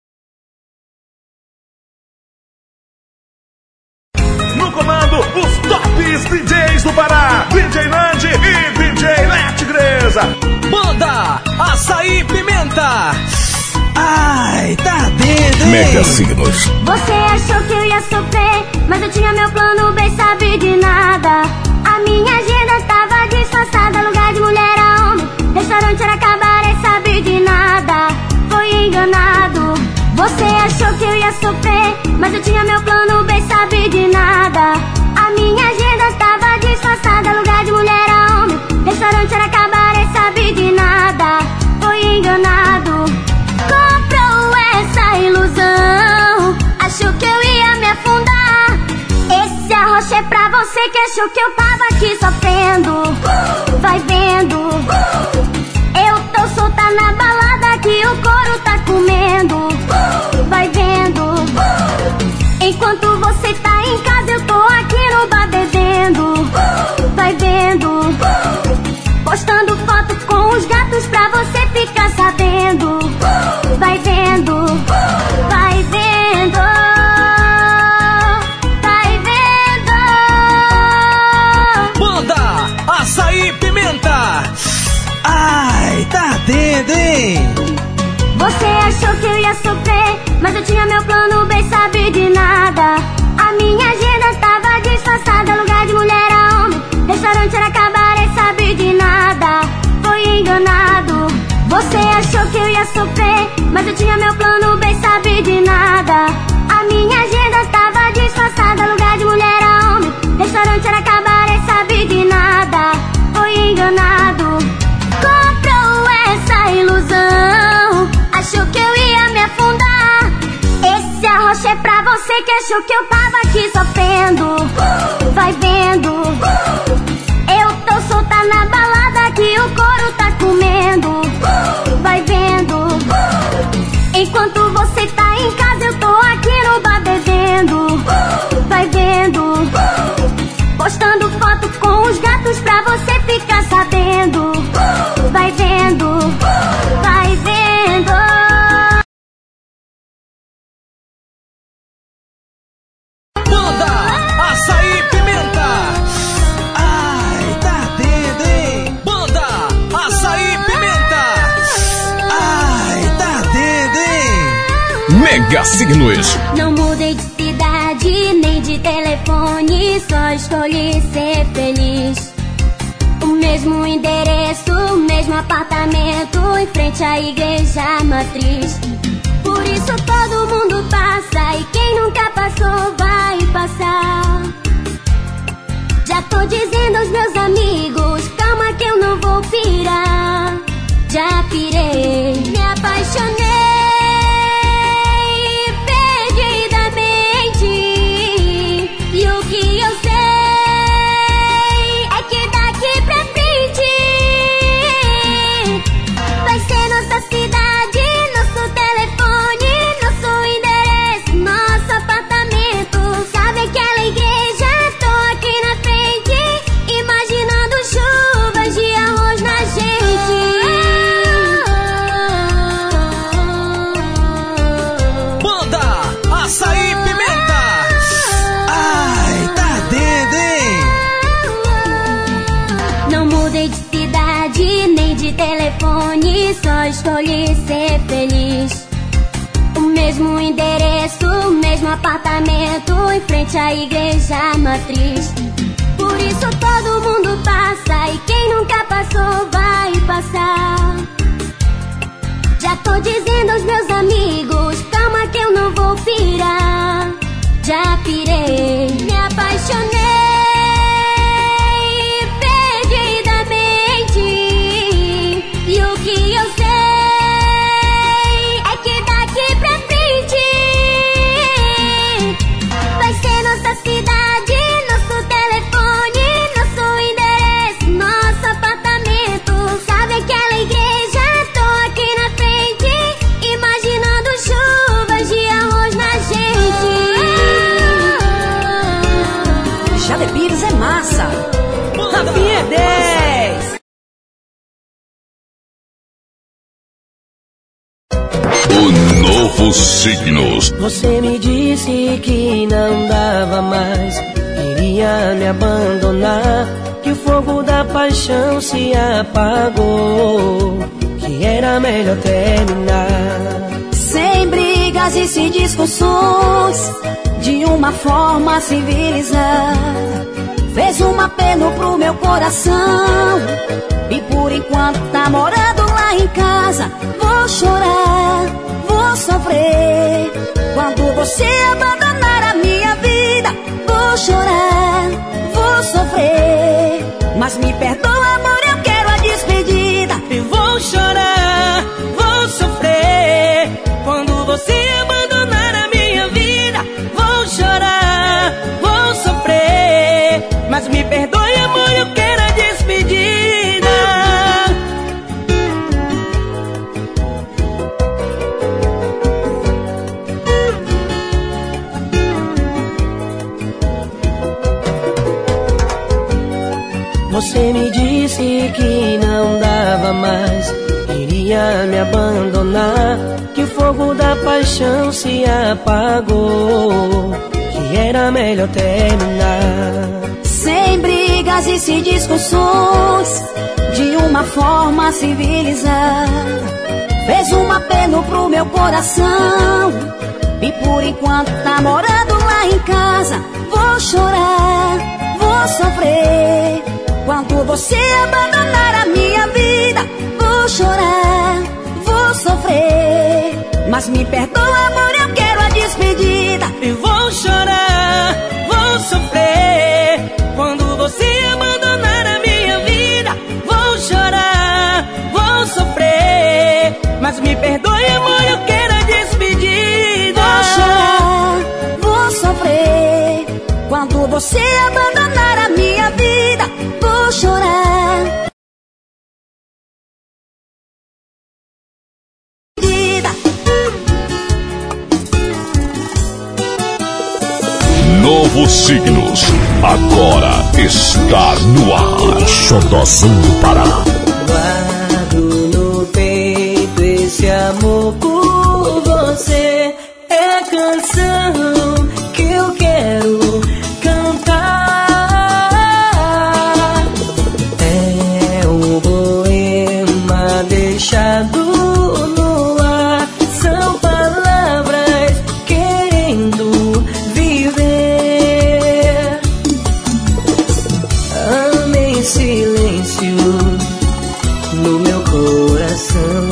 No comando, os tops DJs do Pará, DJ Nandi e DJ Let Greza. Banda Açaí Pimenta. Ai, tá dentro, hein? Mega Signos. Você achou que eu ia sofrer, mas eu tinha meu plano, bem sabe de nada. A minha agenda tava disfarçada, lugar de mulher a homem, restaurante era cabaré, sabe de nada. Foi enganado. Você achou que eu ia sofrer, mas eu tinha meu plano, bem sabe de nada. A minha agenda tava disfarçada, lugar de mulher a homem, restaurante era cabaré, sabe de nada. Foi enganado. Comprou essa ilusão, achou que eu ia me afundar. Esse arroz é pra você que achou que eu tava aqui sofrendo. Vai vendo, eu tô solta na balada que o couro tá comendo. Vai vendo, enquanto você tá em casa eu tô aqui no bar bebendo. Vai vendo, postando foto com os gatos pra você ficar sabendo. Vai vendo, vai vendo, vai vendo. Banda Açaí Pimenta. Ai, tá dentro, hein? Você achou que eu ia sofrer, mas eu tinha meu plano, bem sabe de nada. A minha agenda tava disfarçada, lugar de mulher a homem, restaurante era cabaré, sabe de nada. Foi enganado. Você achou que eu ia sofrer, mas eu tinha meu plano, bem sabe de nada. A minha agenda tava disfarçada, lugar de mulher a homem, restaurante era cabaré, sabe de nada. Foi enganado. Comprou essa ilusão, achou que eu ia me afundar. Esse arroz é pra você que achou que eu tava aqui sofrendo. Vai vendo, eu tô solta na balada que o couro tá comendo. Vai vendo, enquanto você tá em casa eu tô aqui no bar bebendo. Vai vendo, postando foto com os gatos pra você ficar sabendo. Vai vendo, vai vendo. Banda Açaí Pimenta. Ai, tá dentro, hein? Banda Açaí Pimenta. Ai, tá dentro, hein? Mega Signos. Não mudei de cidade, nem de telefone, só escolhi ser feliz. O mesmo endereço, o mesmo apartamento, em frente à igreja matriz. Por isso todo mundo passa, e quem nunca passou vai passar. Já tô dizendo aos meus amigos, calma que eu não vou pirar. Já pirei, me apaixonei perdidamente. E o que eu sei é que daqui pra frente vai ser nossa cidade, nosso telefone, nosso endereço, nosso apartamento. Sabe aquela igreja? Tô aqui na frente, imaginando chuvas de arroz na gente. Banda Açaí Pimenta. Ai, tá dentro, hein? Não mudei de cidade, nem de telefone, só escolhi ser feliz. O mesmo endereço, o mesmo apartamento, em frente à igreja matriz. Por isso todo mundo passa, e quem nunca passou vai passar. Já tô dizendo aos meus amigos, calma que eu não vou pirar. Já pirei, me apaixonei perdidamente. E o que eu sei é que daqui pra frente vai ser nossa cidade, nosso telefone, nosso endereço, nosso apartamento. Sabe aquela igreja? Tô aqui na frente, imaginando chuvas de arroz na gente. Jade Pires é massa. Rafinha é 10. O Novo Signos. Você me disse que não dava mais, iria me abandonar, que o fogo da paixão se apagou, que era melhor terminar. Sem brigas e sem discussões, de uma forma civilizada. Fez um apelo pro meu coração, e por enquanto tá morando lá em casa. Vou chorar, vou sofrer, quando você abandonar a minha vida. Vou chorar, vou sofrer, mas me perdoa, amor, eu quero a despedida. E vou chorar, vou sofrer, quando você abandonar a minha vida. Vou chorar, vou sofrer, mas me perdoe, amor, eu quero a despedida. Você me disse que não dava mais, iria me abandonar, que o fogo da paixão se apagou, que era melhor terminar. Sem brigas e sem discussões, de uma forma civilizada. Fez um apelo pro meu coração, e por enquanto tá morando lá em casa. Vou chorar, vou sofrer, quando você abandonar a minha vida. Vou chorar, vou sofrer, mas me perdoa, amor, eu quero a despedida. E vou chorar, vou sofrer, quando você abandonar a minha vida. Vou chorar, vou sofrer, mas me perdoe, amor, eu quero a despedida. Vou chorar, vou sofrer, quando você abandonar a minha vida. Vou chorar. Novo Signos, agora está no ar. Xodozão do Pará. Guardo no peito esse amor por você. É a canção que eu quero cantar. É um poema deixado no ar. São palavras querendo viver. Ame em silêncio no meu coração.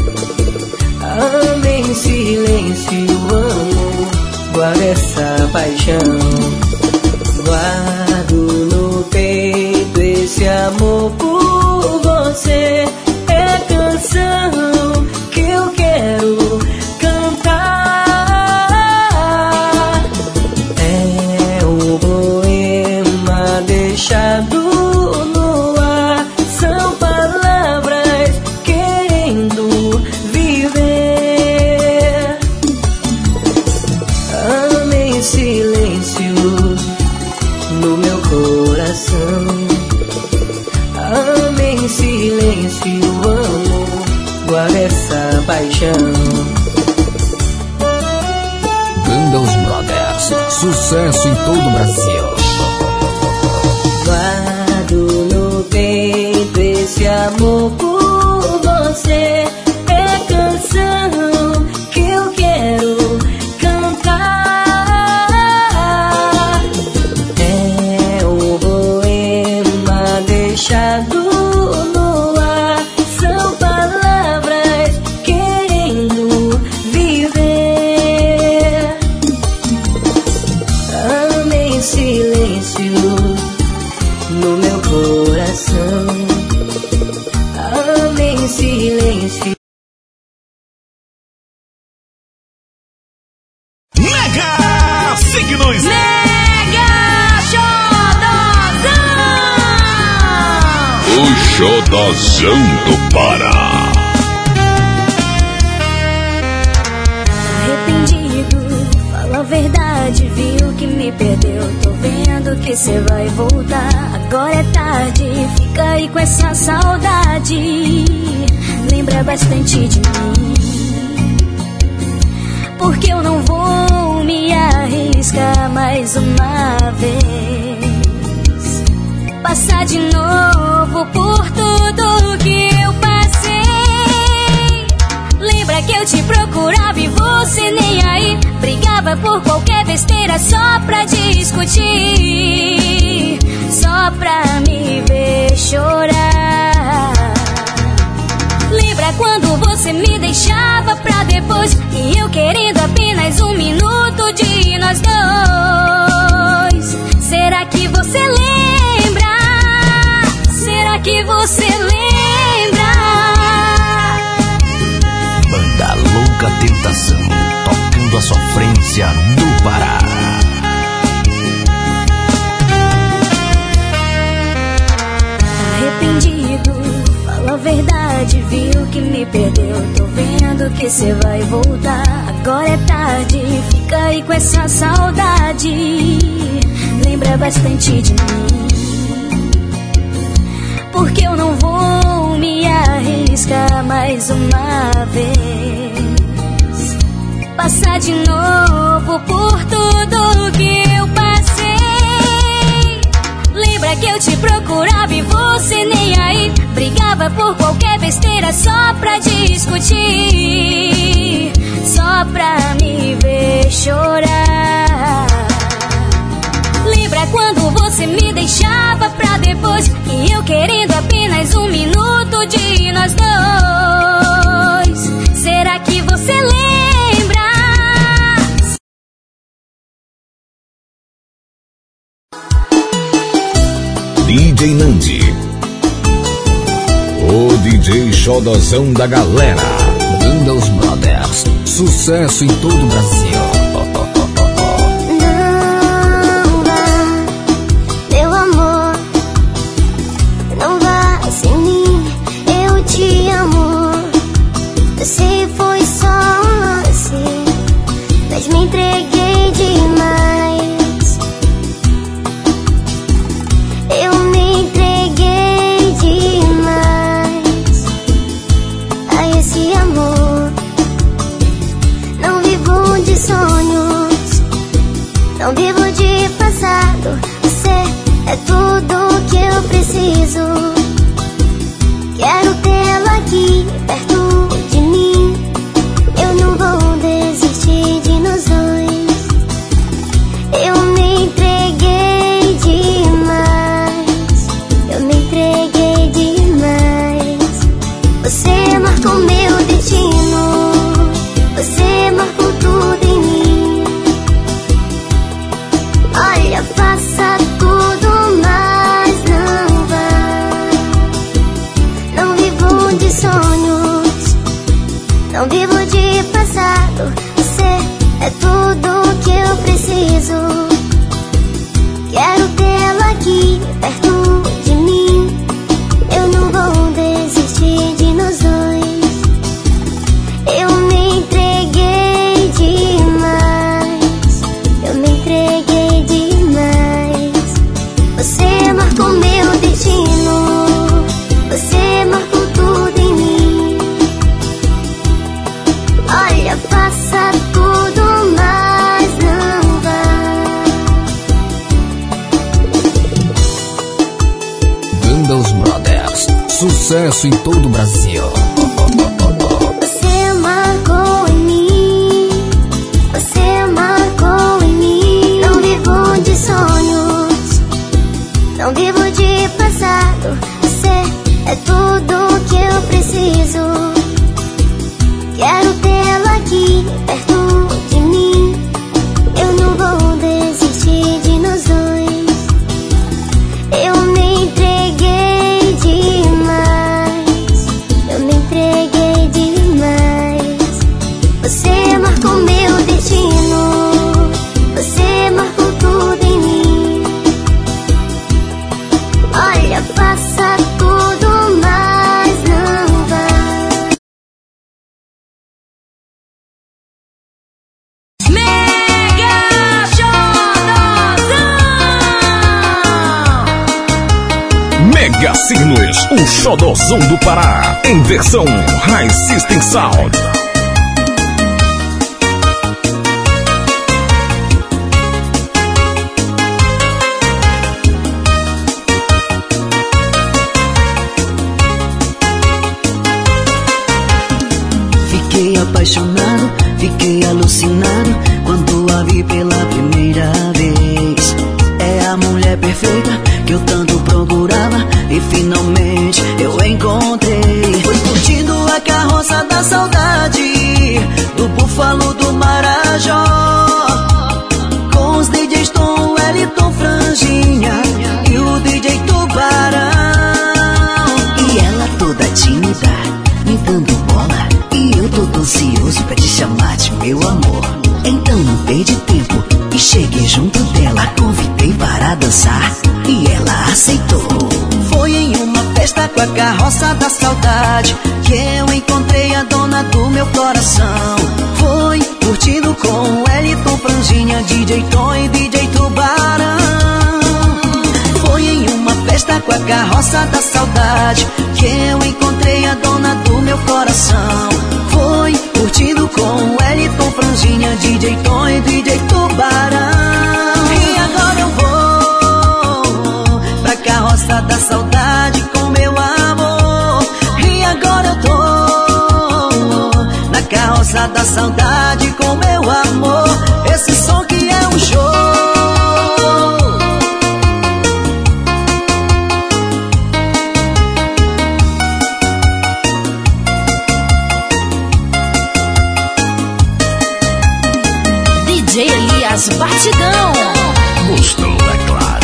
Ame em silêncio, amo, guarda essa paixão. Guardo no peito esse amor por você. É a canção que eu quero cantar. É um poema deixado no ar. São palavras querendo viver. Ame em silêncio no meu coração. Ame em silêncio, amo, guarda essa paixão. Banda Brothers, sucesso em todo o Brasil. Guardo no peito esse amor por você. É a canção que eu quero cantar. É um poema deixado no ar. São palavras querendo viver. Signos. Mega Xodozão. O Xodozão do Pará. Arrependido, fala a verdade, viu que me perdeu. Tô vendo que cê vai voltar. Agora é tarde, fica aí com essa saudade. Lembra bastante de mim, porque eu não vou me arriscar mais uma vez. Passar de novo por tudo que eu passei. Lembra que eu te procurava e você nem aí. Brigava por qualquer besteira só pra discutir, só pra me ver chorar. Lembra quando você me deixava pra depois, e eu querendo apenas um minuto de nós dois? Será que você lembra? Será que você lembra? Banda Louca Tentação, tocando a sofrência no Pará. Arrependido, fala a verdade, viu que me perdeu. Tô vendo que cê vai voltar. Agora é tarde, fica aí com essa saudade. Lembra bastante de mim, porque eu não vou me arriscar mais uma vez. Passar de novo por tudo que eu passei. Lembra que eu te procurava e você nem aí. Brigava por qualquer besteira só pra discutir, só pra me ver chorar. Lembra quando você me deixava pra depois, e eu querendo apenas um minuto de nós dois? Será que você lembra? DJ Nandi, o DJ Xodozão da galera. Banda Os Brothers, sucesso em todo o Brasil. Não vá, meu amor, não vá sem mim, eu te amo. Eu sei foi só um lance, mas me entreguei demais. Eu me entreguei demais a esse amor. Não vivo de sonhos, não vivo de passado. Você é tudo que eu preciso. Quero tê-la aqui perto de mim. Eu não vou desistir de nós dois. Eu me entreguei demais, eu me entreguei demais. Você marcou meu destino, você marcou tudo em mim. Olha, faça tudo, mas não vá. Não vivo de sonhos, não vivo de passado. Você é tudo que eu preciso. Quero tê-la aqui perto de mim. Eu não vou desistir de nós dois. Eu me entreguei demais, eu me entreguei demais. Você marcou meu destino, você marcou tudo em mim. Olha, faça tudo, mas não vá. Banda Os Brothers, sucesso em todo o Brasil. Você marcou em mim, você marcou em mim. Não vivo de sonhos, não vivo de passado. Você é tudo que eu preciso. Quero tê-la aqui perto de mim. Eu não vou desistir de nós dois. Eu me entreguei demais, eu me Signos, o xodozão do Pará, em versão High System Sound. Fiquei apaixonado, fiquei alucinado quando a vi pela primeira vez. É a mulher perfeita que eu tanto procurava e finalmente eu encontrei. Fui curtindo a carroça da saudade do Búfalo do Marajó, com os DJs Tom, Wellington, Franjinha e o DJ Tubarão. E ela toda tímida, me dando bola, e eu todo ansioso pra te chamar de meu amor. Então não perdi tempo e cheguei junto dela, convidei para dançar e ela aceitou. Foi em uma festa com a carroça da saudade que eu encontrei a dona do meu coração. Foi curtindo com o Wellington, Franjinha, DJ Tom e DJ Tubarão. Foi em uma festa com a carroça da saudade que eu encontrei a dona do meu coração. Foi curtindo com o Wellington, Franjinha, DJ Tom e DJ Tubarão. E agora eu vou pra carroça da saudade com meu amor. E agora eu tô na carroça da saudade com meu amor. Esse som que é um show. DJ Elias Batidão. Mostrou, é claro.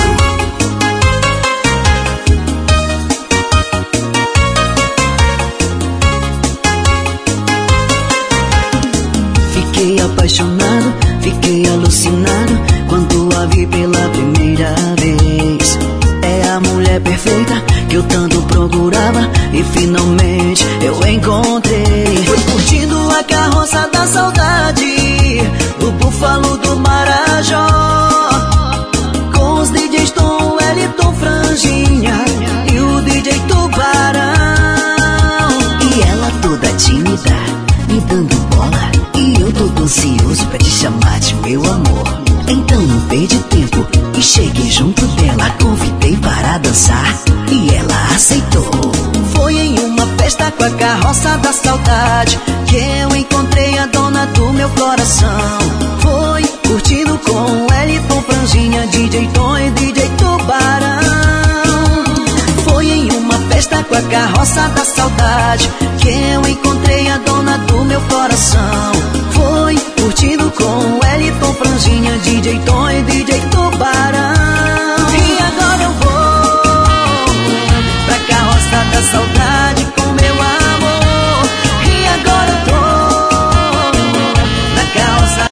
Fiquei apaixonado, fiquei alucinado quando a vi pela primeira vez. É a mulher perfeita que eu tanto procurava e finalmente eu encontrei. Fui curtindo a carroça da saudade do Búfalo do Marajó, com os DJs Tom, Wellington, Franjinha e o DJ Tubarão. E ela toda tímida, me dando bola, e eu todo ansioso pra te chamar de meu amor. Então não perdi tempo e cheguei junto dela, convidei para dançar e ela aceitou. Foi em uma festa com a carroça da saudade que eu encontrei a dona do meu coração. Foi curtindo com o Wellington, Franjinha, DJ Tom e DJ Tubarão. Foi em uma festa com a carroça da saudade que eu encontrei a dona do meu coração. Foi curtindo com o Wellington, Franjinha, DJ Tom e DJ Tubarão. E agora eu vou pra carroça da saudade com meu amor. E agora eu tô na carroça.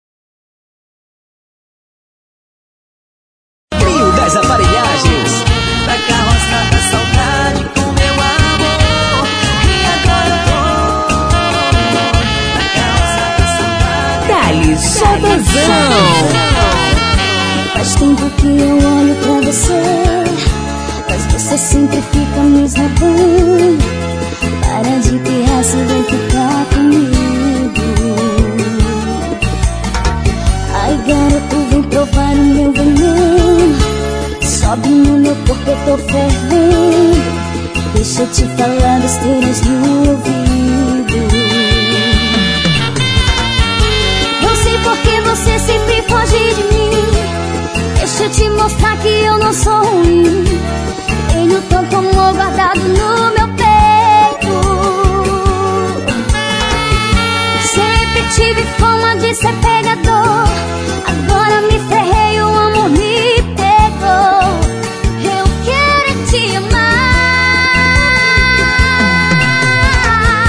Trio das aparelhagens. Pra carroça da saudade com meu amor. E agora eu tô na carroça da saudade. Dali Xodozão. Faz tempo que eu olho pra você, mas você sempre fica me esnobando. Para de pirraça e vem ficar comigo. Ai garoto, vem provar o meu veneno. Sobe no meu corpo, eu tô fervendo. Deixa eu te falar besteiras no ouvido. Não sei por que você sempre foge de mim. Deixa eu te mostrar que eu não sou ruim. Tenho tanto amor guardado no meu peito. Sempre tive fama de ser pegador. Agora me ferrei, o amor me pegou. Eu quero te amar. Não sei por que você sempre foge de mim. Deixa eu te mostrar que eu não sou ruim. Tenho tanto amor guardado no meu peito. Sempre tive fama de ser pegador. Agora me ferrei, o amor me pegou. Eu quero te amar. Não sei por que você sempre foge de mim. Deixa eu te mostrar que eu não sou ruim. Tenho tanto amor guardado no meu peito. Dali Xodozão.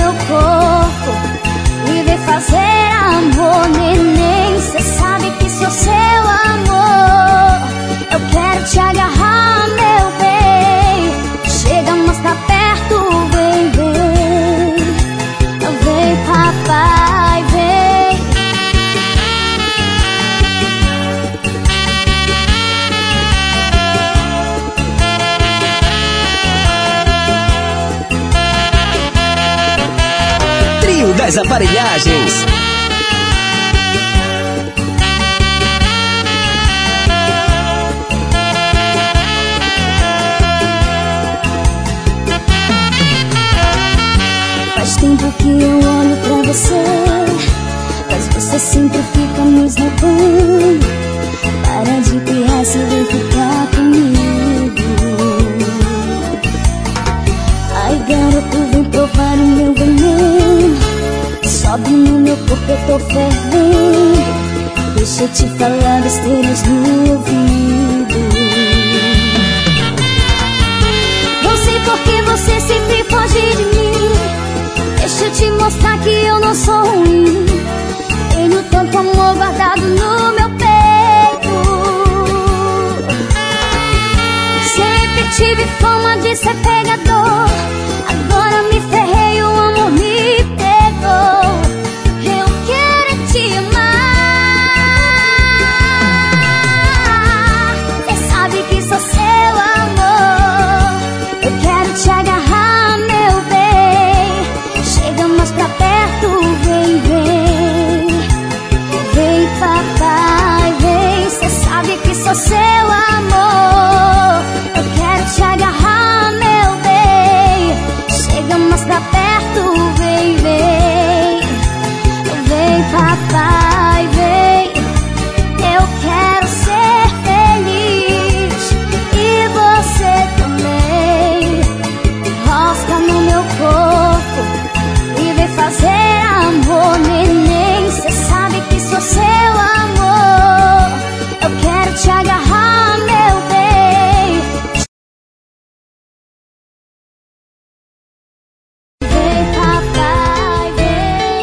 meu corpo e vem fazer amor, neném. Cê sabe que sou seu amor. Eu quero te agarrar, meu bem. Chega mais pra perto, vem, vem. Vem, papai, vem. Trio das Aparelhagens. Faz tempo que eu olho pra você, mas você sempre fica me esnobando. Para de pirraça e vem ficar comigo. Ai, garoto, vem provar o meu veneno. Sobe no meu corpo, eu tô fervendo. Deixa eu te falar besteiras no ouvido. Não sei por que você sempre foge de mim. Deixa eu te mostrar que eu não sou ruim. Tenho tanto amor guardado no meu peito. Sempre tive fama de ser pegador. Agora me ferrei, o amor me pegou. Eu quero te amar. Cê sabe que sou seu amor. Eu quero te agarrar, meu bem. Chega mais pra perto, vem, vem. Vem, papai, vem. Cê sabe que sou seu amor. Eu quero te agarrar, meu bem. Chega mais pra perto, vem, vem. Vem, papai, vem. Eu quero ser feliz e você também. Rosca no meu corpo e vem fazer amor, neném. Cê sabe que sou seu amor. Eu quero te agarrar, meu bem. Vem, papai, vem.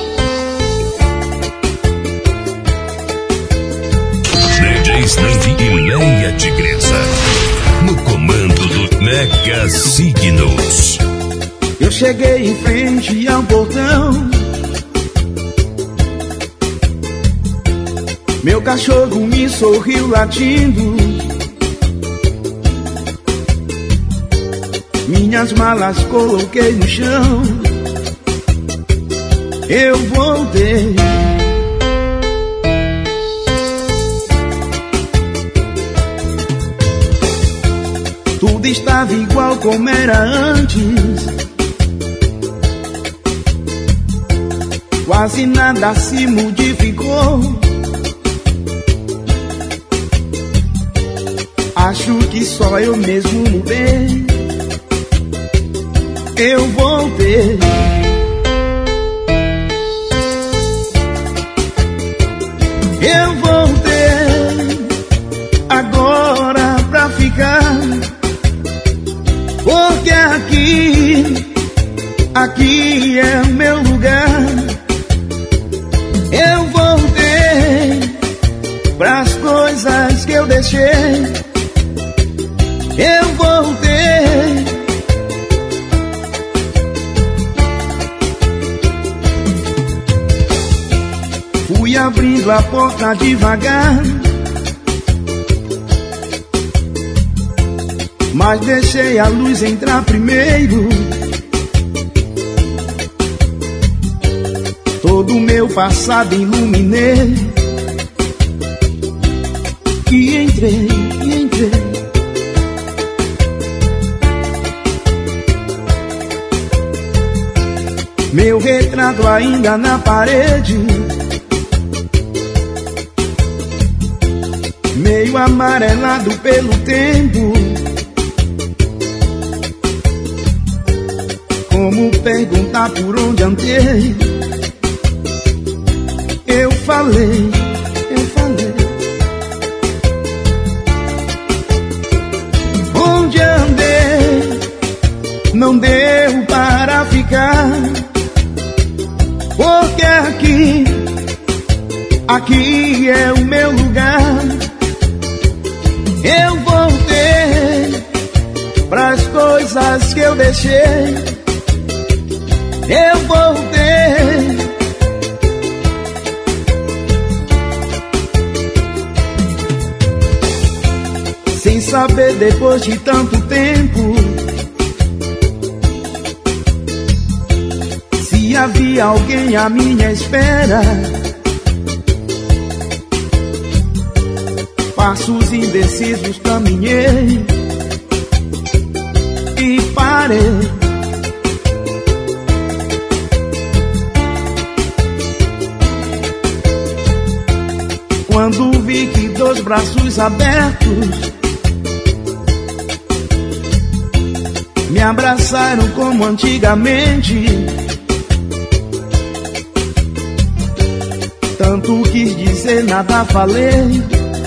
DJs Nandi e Leia Tigresa. No comando do Mega Signos. Eu cheguei em frente ao portão. Meu cachorro me sorriu latindo. Minhas malas coloquei no chão. Eu voltei. Tudo estava igual como era antes. Quase nada se modificou. Acho que só eu mesmo mudei. Eu voltei. Eu voltei agora pra ficar. Porque aqui é o meu lugar. Eu voltei pras coisas que eu deixei. Eu voltei. Fui abrindo a porta devagar, mas deixei a luz entrar primeiro. Todo o meu passado iluminei. E entrei. Meu retrato ainda na parede, meio amarelado pelo tempo. Como perguntar por onde andei? Eu falei. Onde andei? Não deu para ficar. aqui é o meu lugar. Eu voltei pras coisas que eu deixei. Eu voltei. Sem saber depois de tanto tempo se havia alguém à minha espera. Passos indecisos caminhei e parei. Quando vi que dois braços abertos me abraçaram como antigamente, tanto quis dizer, nada falei.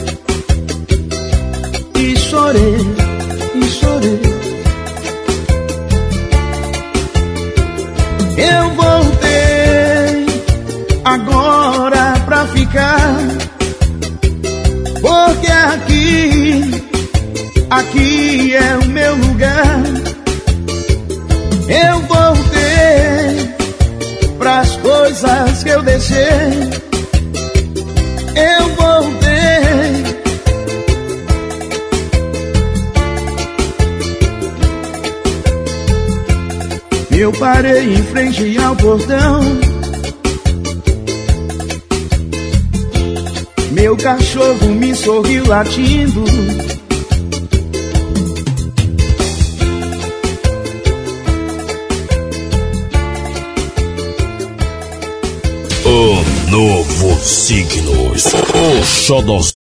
E chorei, e chorei. Eu voltei agora pra ficar, porque aqui é o meu lugar. Eu voltei pras coisas que eu deixei. Eu voltei. Eu parei em frente ao portão. Meu cachorro me sorriu latindo. O novo Signos, o Xodó.